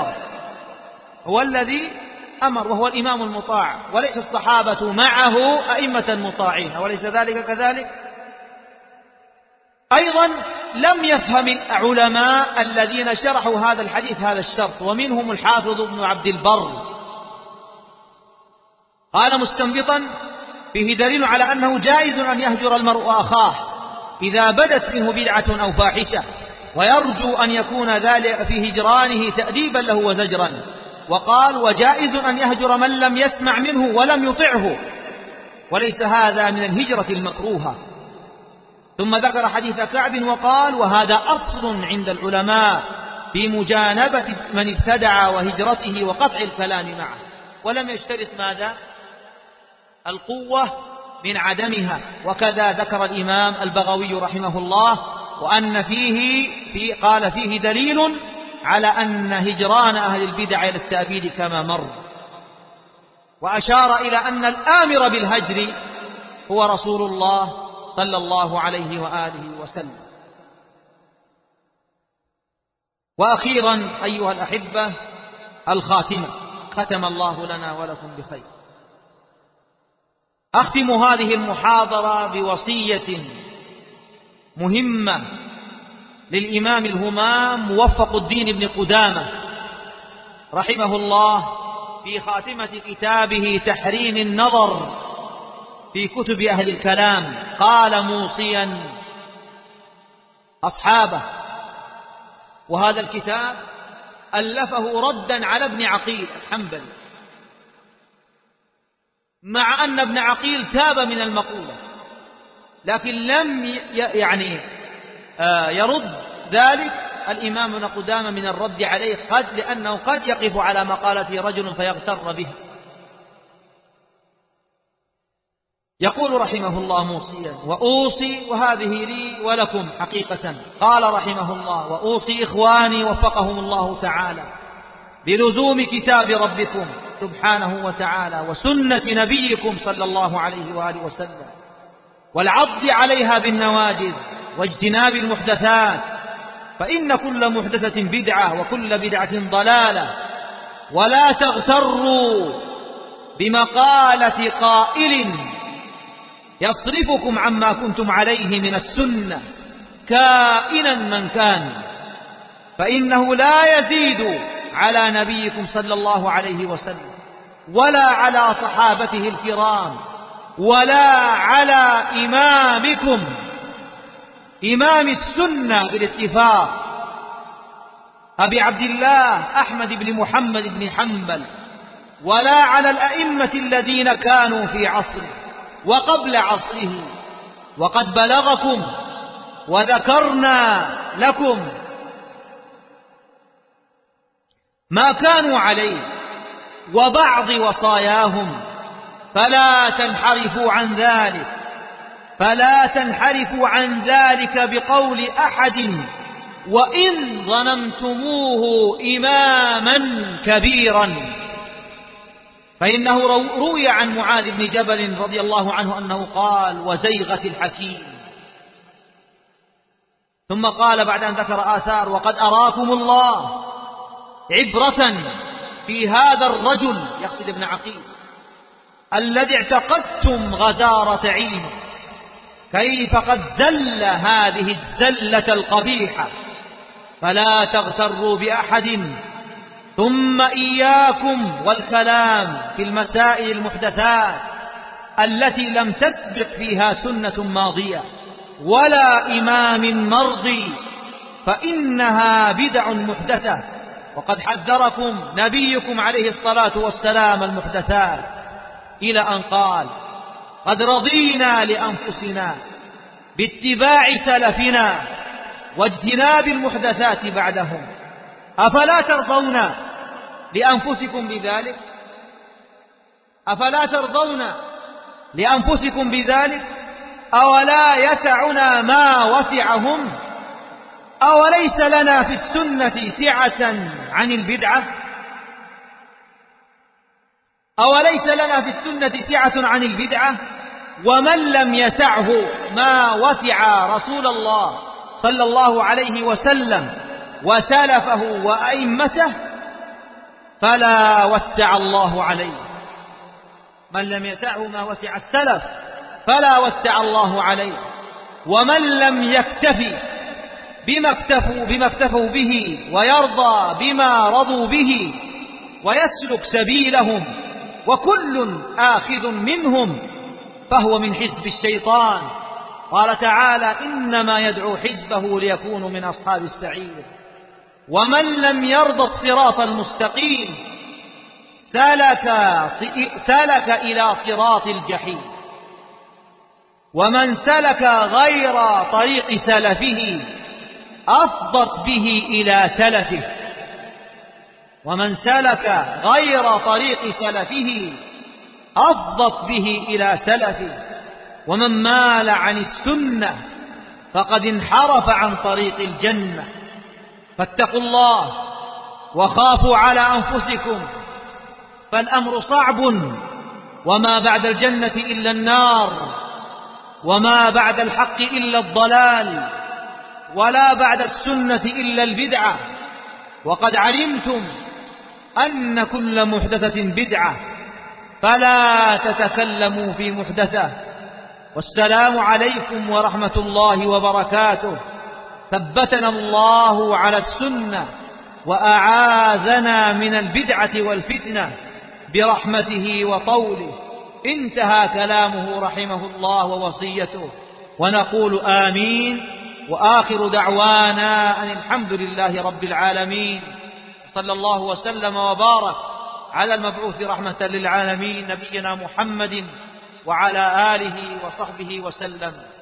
الذي أمر وهو الإمام المطاع، وليس الصحابة معه أئمة مطاعين، وليس ذلك كذلك. أيضا لم يفهم العلماء الذين شرحوا هذا الحديث هذا الشرط، ومنهم الحافظ ابن عبد البر، قال مستنبطا: فيه دليل على أنه جائز أن يهجر المرء أخاه إذا بدت منه بدعة أو فاحشة، ويرجو أن يكون ذلك في هجرانه تأديبا له وزجرا. وقال: وجائز أن يهجر من لم يسمع منه ولم يطعه، وليس هذا من الهجرة المكروهة. ثم ذكر حديث كعب وقال: وهذا أصل عند العلماء في مجانبة من ابتدع وهجرته وقطع الكلام معه، ولم يشترط ماذا؟ القوة من عدمها. وكذا ذكر الإمام البغوي رحمه الله، وأن قال فيه دليل على أن هجران أهل البدع إلى التأبيد كما مر، وأشار إلى أن الآمر بالهجر هو رسول الله صلى الله عليه وآله وسلم. وأخيرا أيها الأحبة الخاتمة، ختم الله لنا ولكم بخير. أختم هذه المحاضرة بوصية مهمة للإمام الهمام موفق الدين ابن قدامة رحمه الله في خاتمة كتابه تحريم النظر في كتب أهل الكلام، قال موصيا أصحابه، وهذا الكتاب ألفه ردا على ابن عقيل الحنبلي، مع أن ابن عقيل تاب من المقولة، لكن لم يرد ذلك الإمام ابن قدامة من الرد عليه، لأنه قد يقف على مقالته رجل فيغتر به. يقول رحمه الله موصيا: وأوصي، وهذه لي ولكم حقيقة، قال رحمه الله: وأوصي إخواني وفقهم الله تعالى بلزوم كتاب ربكم سبحانه وتعالى وسنة نبيكم صلى الله عليه وآله وسلم، والعض عليها بالنواجذ واجتناب المحدثات، فإن كل محدثة بدعة وكل بدعة ضلالة، ولا تغتروا بمقالة قائل يصرفكم عما كنتم عليه من السنة كائنا من كان، فإنه لا يزيد على نبيكم صلى الله عليه وسلم ولا على صحابته الكرام ولا على إمامكم إمام السنة بالاتفاق أبي عبد الله أحمد بن محمد بن حنبل، ولا على الأئمة الذين كانوا في عصره وقبل عصره. وقد بلغكم وذكرنا لكم ما كانوا عليه وبعض وصاياهم، فلا تنحرفوا عن ذلك بقول أحد وإن ظننتموه إماما كبيرا. فإنه روي عن معاذ بن جبل رضي الله عنه أنه قال: وزيغة الحكيم. ثم قال بعد أن ذكر آثار: وقد أراكم الله عبرة في هذا الرجل، يقصد ابن عقيل، الذي اعتقدتم غزارة علمه، كيف قد زل هذه الزلة القبيحة، فلا تغتروا بأحد. ثم إياكم والكلام في المسائل المحدثات التي لم تسبق فيها سنة ماضية ولا إمام مرضي، فإنها بدع محدثة. وقد حذركم نبيكم عليه الصلاة والسلام المحدثات، إلى أن قال: قد رضينا لأنفسنا باتباع سلفنا واجتناب المحدثات بعدهم، أفلا ترضون لأنفسكم بذلك؟ أفلا ترضون لأنفسكم بذلك؟ أولا يسعنا ما وسعهم؟ أوليس لنا في السنة سعة عن البدعة؟ أوليس لنا في السنة سعة عن البدعة؟ ومن لم يسعه ما وسع رسول الله صلى الله عليه وسلم وسلفه وأئمته فلا وسع الله عليه. من لم يسعه ما وسع السلف فلا وسع الله عليه. ومن لم يكتفي بما اكتفوا به ويرضى بما رضوا به ويسلك سبيلهم وكل آخذ منهم فهو من حزب الشيطان. قال تعالى: إنما يدعو حزبه ليكونوا من أصحاب السعير. ومن لم يرضى الصراط المستقيم سلك إلى صراط الجحيم. ومن سلك غير طريق سلفه أفضت به إلى تلفه. ومن سلك غير طريق سلفه أفضت به إلى سلفه. ومن مال عن السنة فقد انحرف عن طريق الجنة. فاتقوا الله وخافوا على أنفسكم، فالأمر صعب، وما بعد الجنة إلا النار، وما بعد الحق إلا الضلال، ولا بعد السنة إلا البدعة. وقد علمتم أن كل محدثة بدعة، فلا تتكلموا في محدثة. والسلام عليكم ورحمة الله وبركاته. ثبتنا الله على السنة وأعاذنا من البدعة والفتنة برحمته وطوله. انتهى كلامه رحمه الله ووصيته، ونقول آمين. وآخر دعوانا أن الحمد لله رب العالمين، صلى الله وسلم وبارك على المبعوث رحمة للعالمين نبينا محمد وعلى آله وصحبه وسلم.